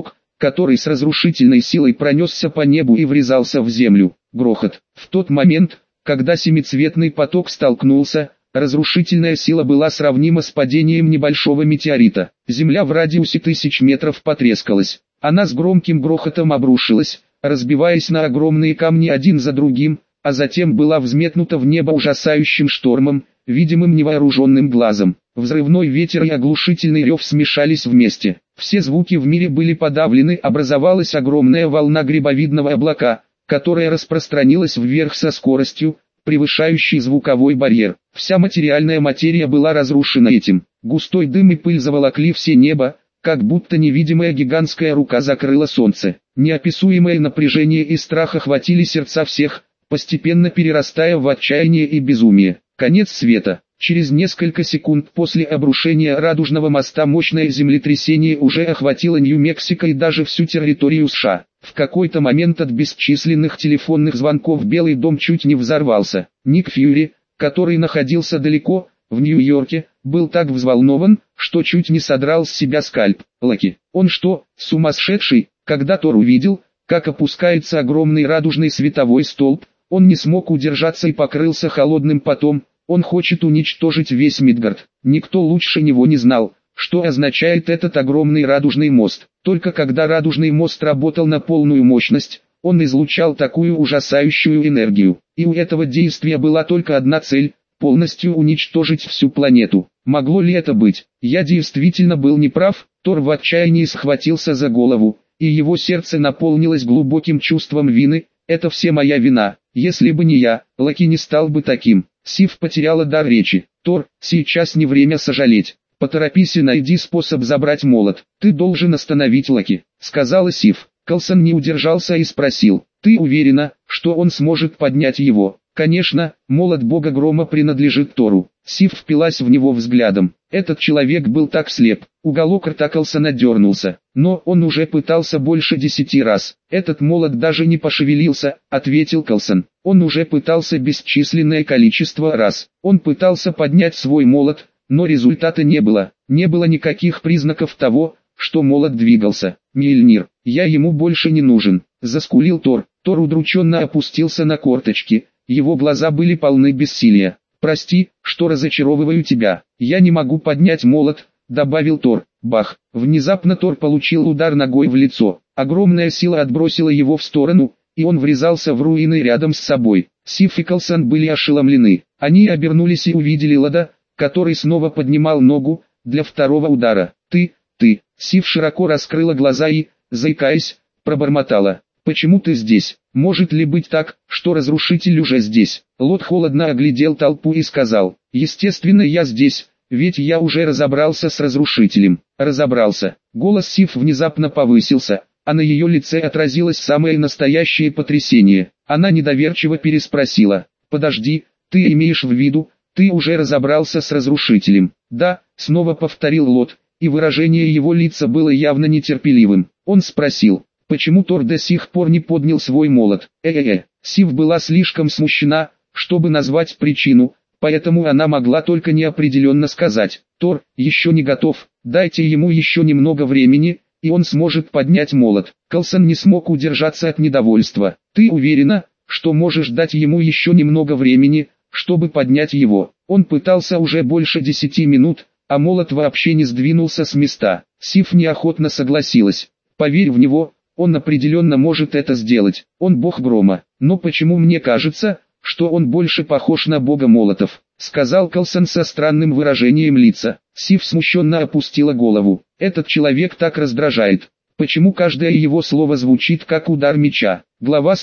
который с разрушительной силой пронесся по небу и врезался в землю. Грохот. В тот момент, когда семицветный поток столкнулся, разрушительная сила была сравнима с падением небольшого метеорита. Земля в радиусе 1000 метров потрескалась. Она с громким грохотом обрушилась, разбиваясь на огромные камни один за другим, а затем была взметнута в небо ужасающим штормом, видимым невооруженным глазом. Взрывной ветер и оглушительный рев смешались вместе. Все звуки в мире были подавлены, образовалась огромная волна грибовидного облака, которая распространилась вверх со скоростью, превышающей звуковой барьер. Вся материальная материя была разрушена этим. Густой дым и пыль заволокли все небо, как будто невидимая гигантская рука закрыла солнце. Неописуемое напряжение и страх охватили сердца всех, постепенно перерастая в отчаяние и безумие. Конец света. Через несколько секунд после обрушения Радужного моста мощное землетрясение уже охватило Нью-Мексико и даже всю территорию США. В какой-то момент от бесчисленных телефонных звонков Белый дом чуть не взорвался. Ник Фьюри, который находился далеко, в Нью-Йорке, был так взволнован, что чуть не содрал с себя скальп. Лаки, он что, сумасшедший? Когда Тор увидел, как опускается огромный радужный световой столб, он не смог удержаться и покрылся холодным потом. Он хочет уничтожить весь Мидгард. Никто лучше него не знал, что означает этот огромный радужный мост. Только когда радужный мост работал на полную мощность, он излучал такую ужасающую энергию. И у этого действия была только одна цель – полностью уничтожить всю планету. Могло ли это быть? Я действительно был неправ. Тор в отчаянии схватился за голову, и его сердце наполнилось глубоким чувством вины. Это все моя вина. Если бы не я, Локи не стал бы таким. Сив потеряла дар речи. Тор, сейчас не время сожалеть. Поторопись и найди способ забрать молот. Ты должен остановить Локи, сказала Сив. Калсон не удержался и спросил. Ты уверена, что он сможет поднять его? Конечно, молот бога грома принадлежит Тору. Сив впилась в него взглядом. Этот человек был так слеп. Уголок рта Калсона дернулся. Но он уже пытался больше 10 раз. Этот молот даже не пошевелился, ответил Калсон. Он уже пытался бесчисленное количество раз. Он пытался поднять свой молот, но результата не было. Не было никаких признаков того, что молот двигался. Мьёльнир, я ему больше не нужен, заскулил Тор. Тор удрученно опустился на корточки. Его глаза были полны бессилия. «Прости, что разочаровываю тебя. Я не могу поднять молот», — добавил Тор. Бах! Внезапно Тор получил удар ногой в лицо. Огромная сила отбросила его в сторону, и он врезался в руины рядом с собой. Сив и Калсон были ошеломлены. Они обернулись и увидели Лода, который снова поднимал ногу для второго удара. Ты. Сив широко раскрыла глаза и, заикаясь, пробормотала. «Почему ты здесь? Может ли быть так, что разрушитель уже здесь?» Лот холодно оглядел толпу и сказал. «Естественно, я здесь, ведь я уже разобрался с разрушителем». Разобрался. Голос Сив внезапно повысился, а на ее лице отразилось самое настоящее потрясение. Она недоверчиво переспросила. «Подожди, ты имеешь в виду, ты уже разобрался с разрушителем?» «Да», снова повторил Лот, и выражение его лица было явно нетерпеливым. Он спросил. Почему Тор до сих пор не поднял свой молот? Сив была слишком смущена, чтобы назвать причину, поэтому она могла только неопределенно сказать. Тор еще не готов, дайте ему еще немного времени, и он сможет поднять молот. Калсон не смог удержаться от недовольства. Ты уверена, что можешь дать ему еще немного времени, чтобы поднять его? Он пытался уже больше 10 минут, а молот вообще не сдвинулся с места. Сив неохотно согласилась. Поверь в него. Он определенно может это сделать. Он бог грома. Но почему мне кажется, что он больше похож на бога молотов? Сказал Калсон со странным выражением лица. Сив смущенно опустила голову. Этот человек так раздражает. Почему каждое его слово звучит как удар меча? Глава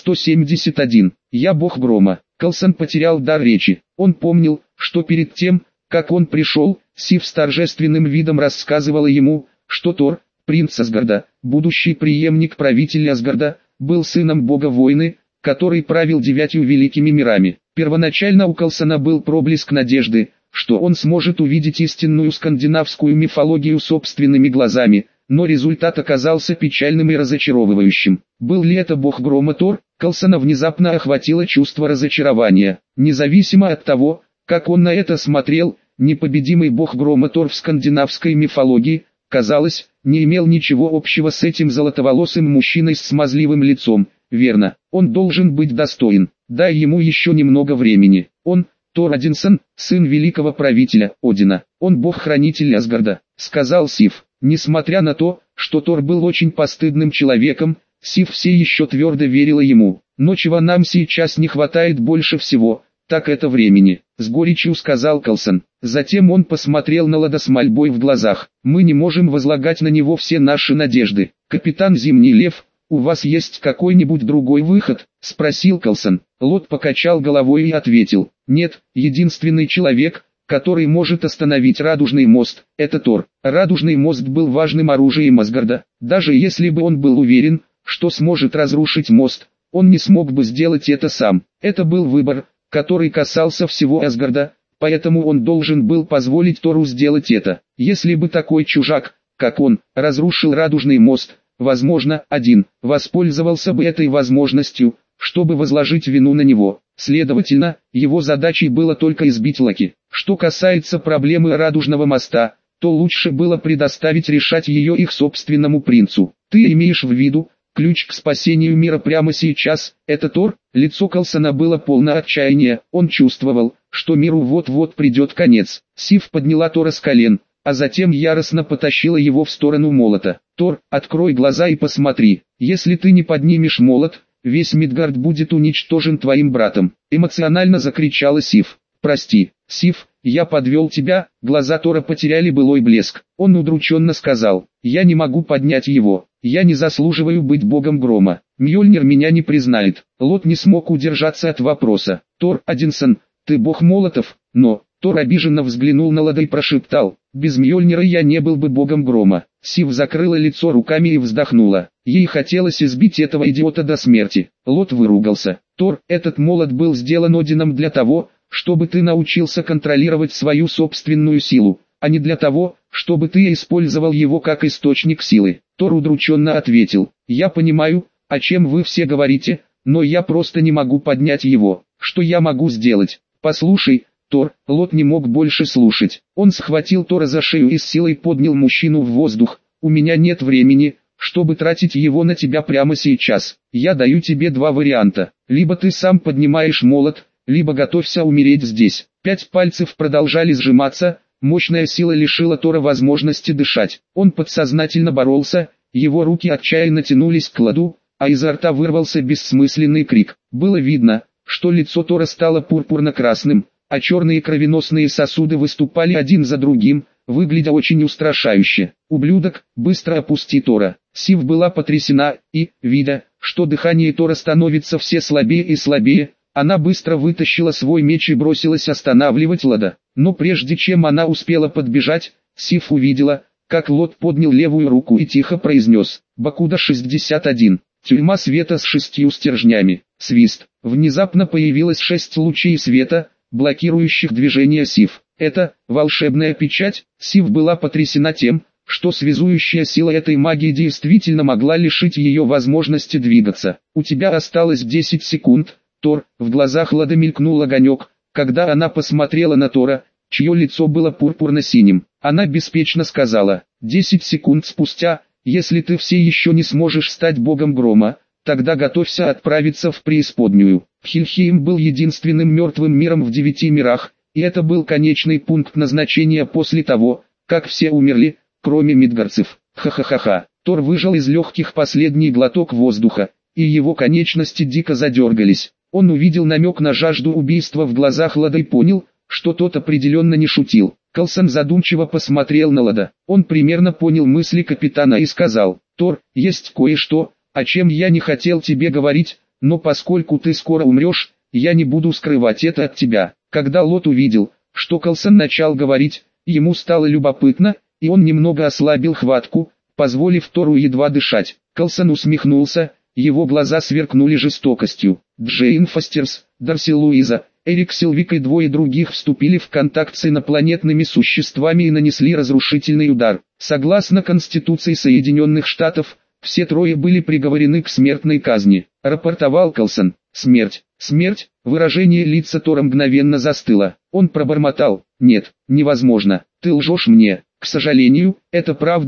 171. Я бог грома. Калсон потерял дар речи. Он помнил, что перед тем, как он пришел, Сив с торжественным видом рассказывала ему, что Тор, принц Асгарда, будущий преемник правителя Асгарда, был сыном бога войны, который правил 9 великими мирами. Первоначально у Калсона был проблеск надежды, что он сможет увидеть истинную скандинавскую мифологию собственными глазами, но результат оказался печальным и разочаровывающим. Был ли это бог грома Тор? Калсона внезапно охватило чувство разочарования. Независимо от того, как он на это смотрел, непобедимый бог грома Тор в скандинавской мифологии, казалось, не имел ничего общего с этим золотоволосым мужчиной с смазливым лицом. Верно, он должен быть достоин. Дай ему еще немного времени. Он, Тор Одинсон, сын великого правителя, Одина. Он бог-хранитель Асгарда, сказал Сив. Несмотря на то, что Тор был очень постыдным человеком, Сив все еще твердо верила ему. Но чего нам сейчас не хватает больше всего, так это времени, с горечью сказал Калсон. Затем он посмотрел на Лода с мольбой в глазах. Мы не можем возлагать на него все наши надежды. Капитан Зимний Лев, у вас есть какой-нибудь другой выход? Спросил Калсон. Лод покачал головой и ответил. Нет, единственный человек, который может остановить Радужный мост, это Тор. Радужный мост был важным оружием Асгарда. Даже если бы он был уверен, что сможет разрушить мост, он не смог бы сделать это сам. Это был выбор, который касался всего Асгарда, поэтому он должен был позволить Тору сделать это. Если бы такой чужак, как он, разрушил Радужный мост, возможно, один воспользовался бы этой возможностью, чтобы возложить вину на него. Следовательно, его задачей было только избить Локи. Что касается проблемы Радужного моста, то лучше было предоставить решать ее их собственному принцу. Ты имеешь в виду, ключ к спасению мира прямо сейчас, это Тор? Лицо Калсона было полно отчаяния, он чувствовал, что миру вот-вот придет конец. Сив подняла Тора с колен, а затем яростно потащила его в сторону молота. Тор, открой глаза и посмотри, если ты не поднимешь молот, весь Мидгард будет уничтожен твоим братом. Эмоционально закричала Сив. Прости, Сив, я подвел тебя. Глаза Тора потеряли былой блеск. Он удрученно сказал, я не могу поднять его. Я не заслуживаю быть богом грома. Мьёльнир меня не признает. Лот не смог удержаться от вопроса. Тор Одинсон, ты бог молотов, но... Тор обиженно взглянул на Лода и прошептал, без Мьёльнира я не был бы богом грома. Сив закрыла лицо руками и вздохнула. Ей хотелось избить этого идиота до смерти. Лот выругался. Тор, этот молот был сделан Одином для того, чтобы ты научился контролировать свою собственную силу, а не для того, чтобы ты использовал его как источник силы. Тор удрученно ответил, я понимаю, о чем вы все говорите, но я просто не могу поднять его. Что я могу сделать? Послушай, Тор, Лот не мог больше слушать. Он схватил Тора за шею и с силой поднял мужчину в воздух. У меня нет времени, чтобы тратить его на тебя прямо сейчас. Я даю тебе два варианта. Либо ты сам поднимаешь молот, либо готовься умереть здесь. 5 пальцев продолжали сжиматься, мощная сила лишила Тора возможности дышать. Он подсознательно боролся, его руки отчаянно тянулись к Ладу, а изо рта вырвался бессмысленный крик. Было видно, что лицо Тора стало пурпурно-красным, а черные кровеносные сосуды выступали один за другим, выглядя очень устрашающе. «Ублюдок, быстро опусти Тора!» Сив была потрясена, и, видя, что дыхание Тора становится все слабее и слабее, она быстро вытащила свой меч и бросилась останавливать Лода. Но прежде чем она успела подбежать, Сив увидела, как Лот поднял левую руку и тихо произнес «Бакуда 61». Тюрьма света с 6 стержнями. Свист. Внезапно появилось 6 лучей света, блокирующих движение Сив. Это волшебная печать. Сив была потрясена тем, что связующая сила этой магии действительно могла лишить ее возможности двигаться. У тебя осталось 10 секунд, Тор. В глазах Лода мелькнул огонек, когда она посмотрела на Тора, чье лицо было пурпурно-синим. Она беспечно сказала, 10 секунд спустя, если ты все еще не сможешь стать богом грома, тогда готовься отправиться в преисподнюю. Хильхейм был единственным мертвым миром в 9 мирах, и это был конечный пункт назначения после того, как все умерли, кроме мидгарцев. Ха-ха-ха-ха. Тор выжал из легких последний глоток воздуха, и его конечности дико задергались. Он увидел намек на жажду убийства в глазах Лода и понял, что тот определенно не шутил. Калсон задумчиво посмотрел на Лода. Он примерно понял мысли капитана и сказал, «Тор, есть кое-что, о чем я не хотел тебе говорить, но поскольку ты скоро умрешь, я не буду скрывать это от тебя». Когда Лот увидел, что Калсон начал говорить, ему стало любопытно, и он немного ослабил хватку, позволив Тору едва дышать. Калсон усмехнулся, его глаза сверкнули жестокостью. Джейн Фостерс, Дарси Луиза, Эрик Силвик и двое других вступили в контакт с инопланетными существами и нанесли разрушительный удар. Согласно Конституции Соединенных Штатов, все трое были приговорены к смертной казни. Рапортовал Калсон. Смерть. Смерть. Выражение лица Тора мгновенно застыло. Он пробормотал. Нет, невозможно. Ты лжешь мне. К сожалению, это правда.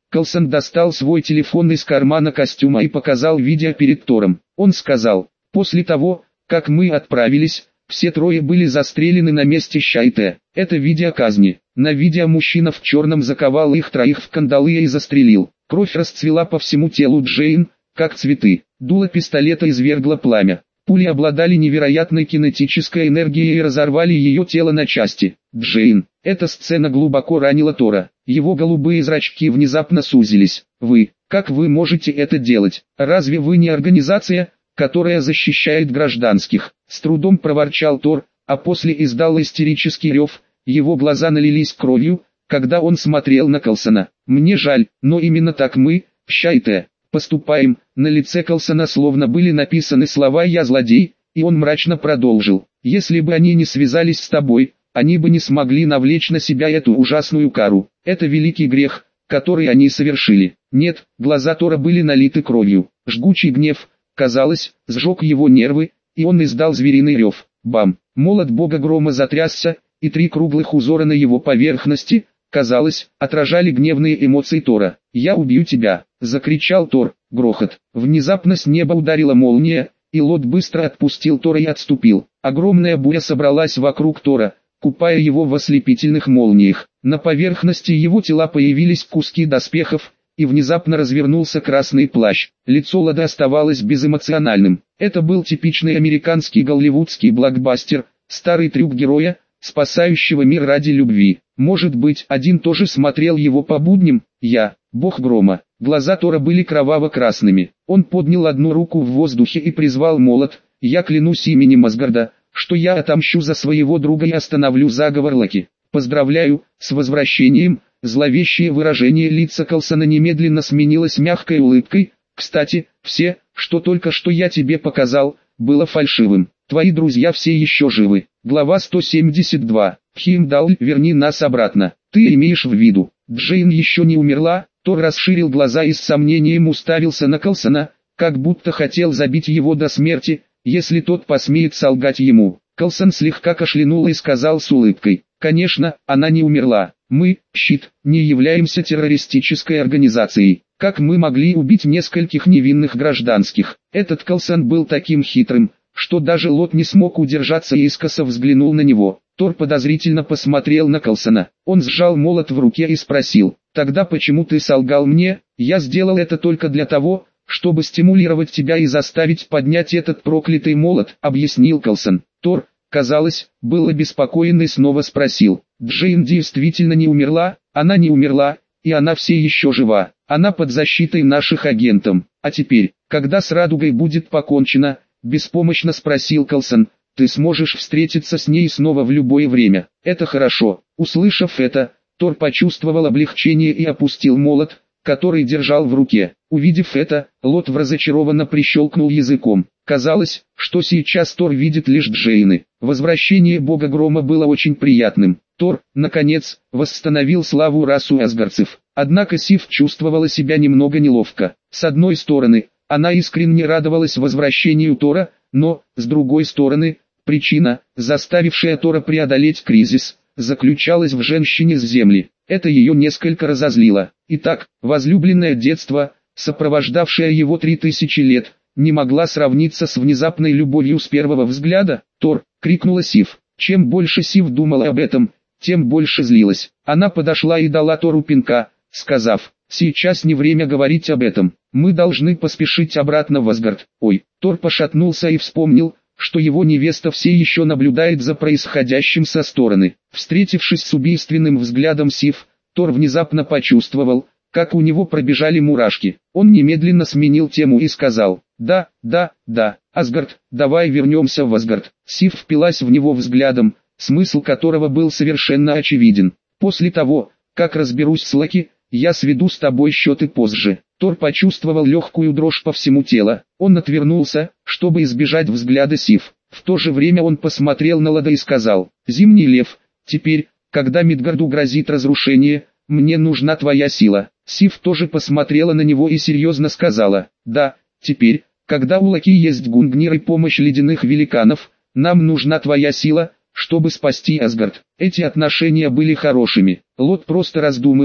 Калсон достал свой телефон из кармана костюма и показал видео перед Тором. Он сказал: «После того, как мы отправились, все трое были застрелены на месте Шайте. Это видео казни. На видео мужчина в черном заковал их троих в кандалы и застрелил. Кровь расцвела по всему телу Джейн, как цветы. Дуло пистолета извергло пламя. Пули обладали невероятной кинетической энергией и разорвали ее тело на части. Джейн». Эта сцена глубоко ранила Тора. Его голубые зрачки внезапно сузились. Как вы можете это делать? Разве вы не организация, которая защищает гражданских?» С трудом проворчал Тор, а после издал истерический рев. Его глаза налились кровью, когда он смотрел на Калсона. «Мне жаль, но именно так мы, Шайте, поступаем». На лице Калсона словно были написаны слова «Я злодей», и он мрачно продолжил: «Если бы они не связались с тобой, они бы не смогли навлечь на себя эту ужасную кару. Это великий грех, который они совершили». Нет, глаза Тора были налиты кровью. Жгучий гнев, казалось, сжег его нервы, и он издал звериный рев. Бам! Молот бога грома затрясся, и 3 круглых узора на его поверхности, казалось, отражали гневные эмоции Тора. «Я убью тебя!» — закричал Тор. Грохот. Внезапно с неба ударила молния, и Лот быстро отпустил Тора и отступил. Огромная буря собралась вокруг Тора, купая его в ослепительных молниях. На поверхности его тела появились куски доспехов, и внезапно развернулся красный плащ. Лицо Лода оставалось безэмоциональным. Это был типичный американский голливудский блокбастер, старый трюк героя, спасающего мир ради любви. Может быть, один тоже смотрел его по будням. «Я, бог грома». Глаза Тора были кроваво-красными. Он поднял одну руку в воздухе и призвал молот. «Я клянусь именем Асгарда, что я отомщу за своего друга и остановлю заговор Локи. Поздравляю, с возвращением». Зловещее выражение лица Калсона немедленно сменилось мягкой улыбкой. «Кстати, все, что только что я тебе показал, было фальшивым. Твои друзья все еще живы». Глава 172. «Химдалл, верни нас обратно. Ты имеешь в виду, Джейн еще не умерла?» Тор расширил глаза и с сомнением уставился на Калсона, как будто хотел забить его до смерти, если тот посмеет солгать ему. Калсон слегка кашлянул и сказал с улыбкой: «Конечно, она не умерла. Мы, Щит, не являемся террористической организацией. Как мы могли убить нескольких невинных гражданских?» Этот Калсон был таким хитрым, что даже Лот не смог удержаться и искоса взглянул на него. Тор подозрительно посмотрел на Калсона. Он сжал молот в руке и спросил: «Тогда почему ты солгал мне?» «Я сделал это только для того, чтобы стимулировать тебя и заставить поднять этот проклятый молот», — объяснил Калсон. Тор, казалось, был обеспокоен и снова спросил: «Джейн действительно не умерла?» «Она не умерла, и она все еще жива. Она под защитой наших агентов. А теперь, когда с радугой будет покончено?» — беспомощно спросил Калсон. «Ты сможешь встретиться с ней снова в любое время». «Это хорошо». Услышав это, Тор почувствовал облегчение и опустил молот, который держал в руке. Увидев это, Лот разочарованно прищелкнул языком. Казалось, что сейчас Тор видит лишь Джейны. Возвращение бога грома было очень приятным. Тор, наконец, восстановил славу расу асгардцев. Однако Сив чувствовала себя немного неловко. С одной стороны, она искренне радовалась возвращению Тора, но, с другой стороны, причина, заставившая Тора преодолеть кризис, заключалась в женщине с земли. Это ее несколько разозлило. Итак, возлюбленное детство, сопровождавшее его 3000 лет, не могла сравниться с внезапной любовью с первого взгляда. «Тор!» — крикнула Сив. Чем больше Сив думала об этом, тем больше злилась. Она подошла и дала Тору пинка, сказав: «Сейчас не время говорить об этом. Мы должны поспешить обратно в Асгард». «Ой!» Тор пошатнулся и вспомнил, что его невеста все еще наблюдает за происходящим со стороны. Встретившись с убийственным взглядом Сив, Тор внезапно почувствовал, как у него пробежали мурашки. Он немедленно сменил тему и сказал: «Да, Асгард, давай вернемся в Асгард». Сив впилась в него взглядом, смысл которого был совершенно очевиден. «После того, как разберусь с Локи, я сведу с тобой счеты позже». Тор почувствовал легкую дрожь по всему телу. Он отвернулся, чтобы избежать взгляда Сив. В то же время он посмотрел на Лода и сказал: «Зимний лев, теперь, когда Мидгарду грозит разрушение, мне нужна твоя сила». Сив тоже посмотрела на него и серьезно сказала: «Да, теперь, когда у Локи есть Гунгнир и помощь ледяных великанов, нам нужна твоя сила, чтобы спасти Асгард». Эти отношения были хорошими. Лот просто раздумывал,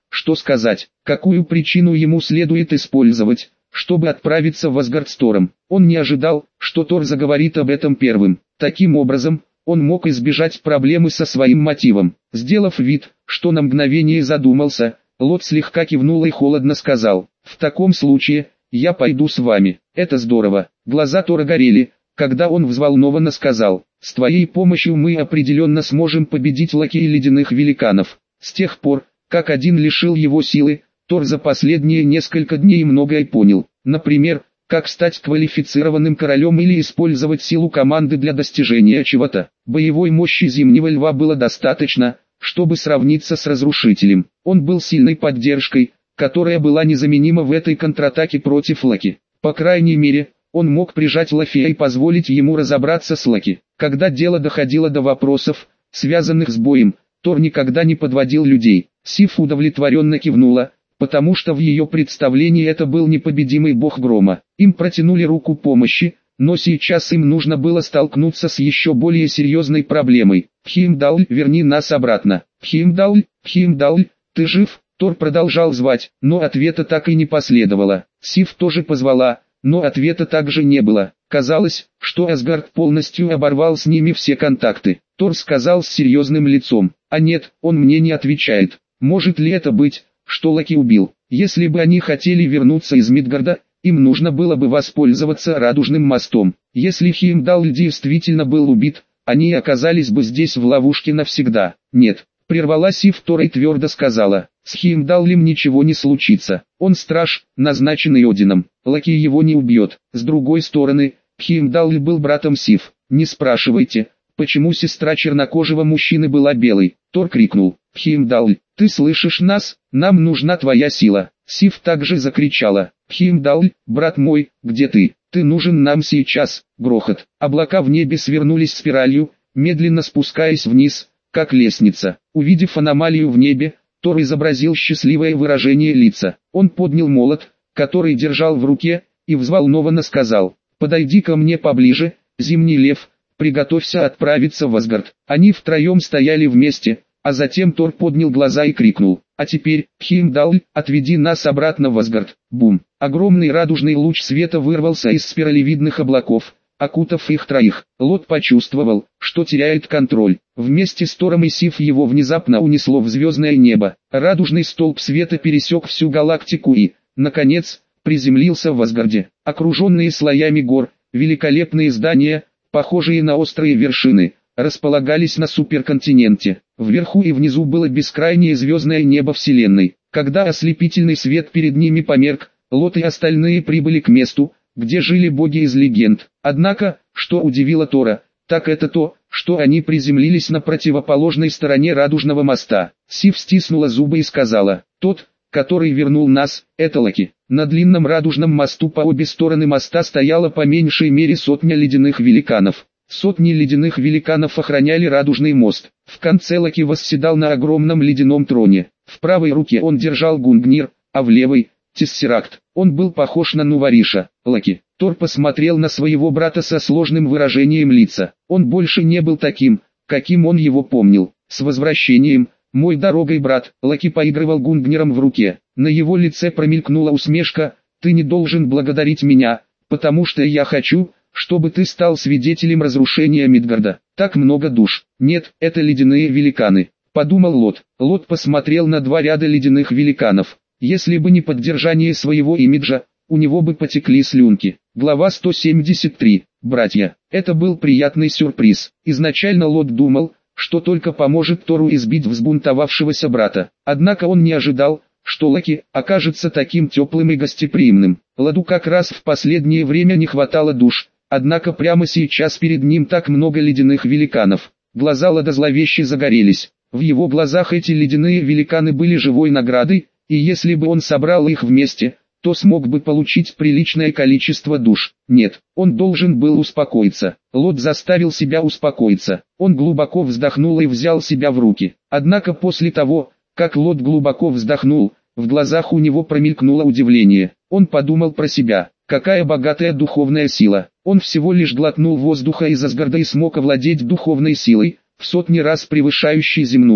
что сказать, какую причину ему следует использовать, чтобы отправиться в Асгард с Тором. Он не ожидал, что Тор заговорит об этом первым. Таким образом, он мог избежать проблемы со своим мотивом. Сделав вид, что на мгновение задумался, Лот слегка кивнул и холодно сказал: «В таком случае, я пойду с вами». «Это здорово». Глаза Тора горели, когда он взволнованно сказал: «С твоей помощью мы определенно сможем победить Локи и ледяных великанов». С тех пор, как один лишил его силы, Тор за последние несколько дней многое понял. Например, как стать квалифицированным королем или использовать силу команды для достижения чего-то. Боевой мощи Зимнего Льва было достаточно, чтобы сравниться с Разрушителем. Он был сильной поддержкой, которая была незаменима в этой контратаке против Локи. По крайней мере, он мог прижать Лафея и позволить ему разобраться с Локи. Когда дело доходило до вопросов, связанных с боем, Тор никогда не подводил людей. Сив удовлетворенно кивнула, потому что в ее представлении это был непобедимый бог грома. Им протянули руку помощи, но сейчас им нужно было столкнуться с еще более серьезной проблемой. «Химдаль, верни нас обратно». «Химдаль, Химдаль, ты жив?» Тор продолжал звать, но ответа так и не последовало. Сив тоже позвала, но ответа также не было. Казалось, что Асгард полностью оборвал с ними все контакты. Тор сказал с серьезным лицом: «А нет, он мне не отвечает. Может ли это быть, что Локи убил? Если бы они хотели вернуться из Мидгарда, им нужно было бы воспользоваться Радужным мостом. Если Химдаль действительно был убит, они оказались бы здесь в ловушке навсегда». «Нет», прервала Сив Тора и твердо сказала: «С Химдаллем ничего не случится. Он страж, назначенный Одином. Локи его не убьет». С другой стороны, Химдалл был братом Сив. «Не спрашивайте, почему сестра чернокожего мужчины была белой». Тор крикнул: «Химдалл, ты слышишь нас? Нам нужна твоя сила». Сив также закричала: «Химдалл, брат мой, где ты? Ты нужен нам сейчас». Грохот. Облака в небе свернулись спиралью, медленно спускаясь вниз, как лестница. Увидев аномалию в небе, Тор изобразил счастливое выражение лица. Он поднял молот, который держал в руке, и взволнованно сказал: «Подойди ко мне поближе, Зимний Лев, приготовься отправиться в Асгард». Они втроем стояли вместе, а затем Тор поднял глаза и крикнул: «А теперь, Химдалл, отведи нас обратно в Асгард». Бум! Огромный радужный луч света вырвался из спиралевидных облаков, окутав их троих. Лот почувствовал, что теряет контроль. Вместе с Тором и Сив его внезапно унесло в звездное небо. Радужный столб света пересек всю галактику и, наконец, приземлился в Асгарде. Окруженные слоями гор, великолепные здания, похожие на острые вершины, располагались на суперконтиненте. Вверху и внизу было бескрайнее звездное небо Вселенной. Когда ослепительный свет перед ними померк, Лот и остальные прибыли к месту, где жили боги из легенд. Однако, что удивило Тора, так это то, что они приземлились на противоположной стороне Радужного моста. Сив стиснула зубы и сказала: «Тот, который вернул нас, это Локи». На длинном Радужном мосту по обе стороны моста стояло по меньшей мере сотня ледяных великанов. Сотни ледяных великанов охраняли Радужный мост. В конце Локи восседал на огромном ледяном троне. В правой руке он держал Гунгнир, а в левой — Тессеракт. Он был похож на Нувариша. «Локи». Тор посмотрел на своего брата со сложным выражением лица. Он больше не был таким, каким он его помнил. «С возвращением, мой дорогой брат». Локи поигрывал Гунгниром в руке. На его лице промелькнула усмешка: «Ты не должен благодарить меня, потому что я хочу, чтобы ты стал свидетелем разрушения Мидгарда. Так много душ». «Нет, это ледяные великаны», подумал Лот. Лот посмотрел на два ряда ледяных великанов. Если бы не поддержание своего имиджа, у него бы потекли слюнки. Глава 173. Братья. Это был приятный сюрприз. Изначально Лот думал, что только поможет Тору избить взбунтовавшегося брата. Однако он не ожидал, что Локи окажется таким теплым и гостеприимным. Лоду как раз в последнее время не хватало душ, однако прямо сейчас перед ним так много ледяных великанов. Глаза Лода зловеще загорелись. В его глазах эти ледяные великаны были живой наградой, и если бы он собрал их вместе, то смог бы получить приличное количество душ. Нет, он должен был успокоиться. Лот заставил себя успокоиться. Он глубоко вздохнул и взял себя в руки. Однако после того, как Лот глубоко вздохнул, в глазах у него промелькнуло удивление. Он подумал про себя: какая богатая духовная сила. Он всего лишь глотнул воздуха из Асгарда и смог овладеть духовной силой, в сотни раз превышающей земную.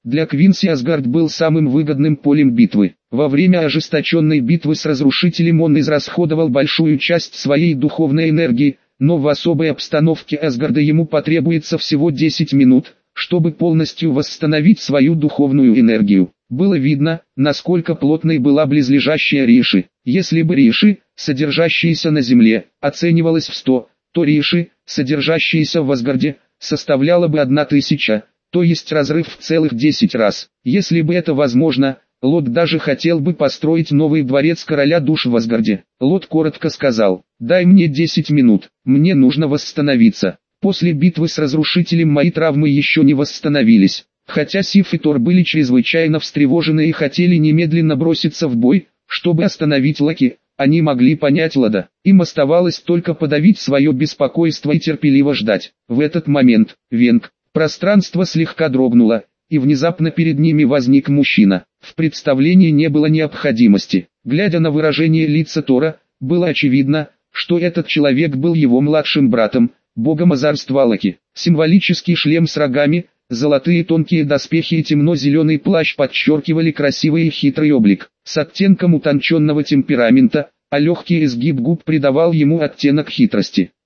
Для Квинси Асгард был самым выгодным полем битвы. Во время ожесточенной битвы с разрушителем он израсходовал большую часть своей духовной энергии, но в особой обстановке Асгарда ему потребуется всего 10 минут, чтобы полностью восстановить свою духовную энергию. Было видно, насколько плотной была близлежащая Риши. Если бы Риши, содержащиеся на земле, оценивалась в 100, то Риши, содержащиеся в Асгарде, составляла бы 1000, то есть разрыв в целых 10 раз. Если бы это возможно, Лот даже хотел бы построить новый дворец короля душ в Асгарде. Лот коротко сказал: «Дай мне 10 минут, мне нужно восстановиться. После битвы с разрушителем мои травмы еще не восстановились». Хотя Сиф и Тор были чрезвычайно встревожены и хотели немедленно броситься в бой, чтобы остановить Локи, они могли понять Лода. Им оставалось только подавить свое беспокойство и терпеливо ждать. В этот момент, Венг, пространство слегка дрогнуло, и внезапно перед ними возник мужчина. В представлении не было необходимости. Глядя на выражение лица Тора, было очевидно, что этот человек был его младшим братом, богом озорства Локи. Символический шлем с рогами, золотые тонкие доспехи и темно-зеленый плащ подчеркивали красивый и хитрый облик, с оттенком утонченного темперамента, а легкий изгиб губ придавал ему оттенок хитрости.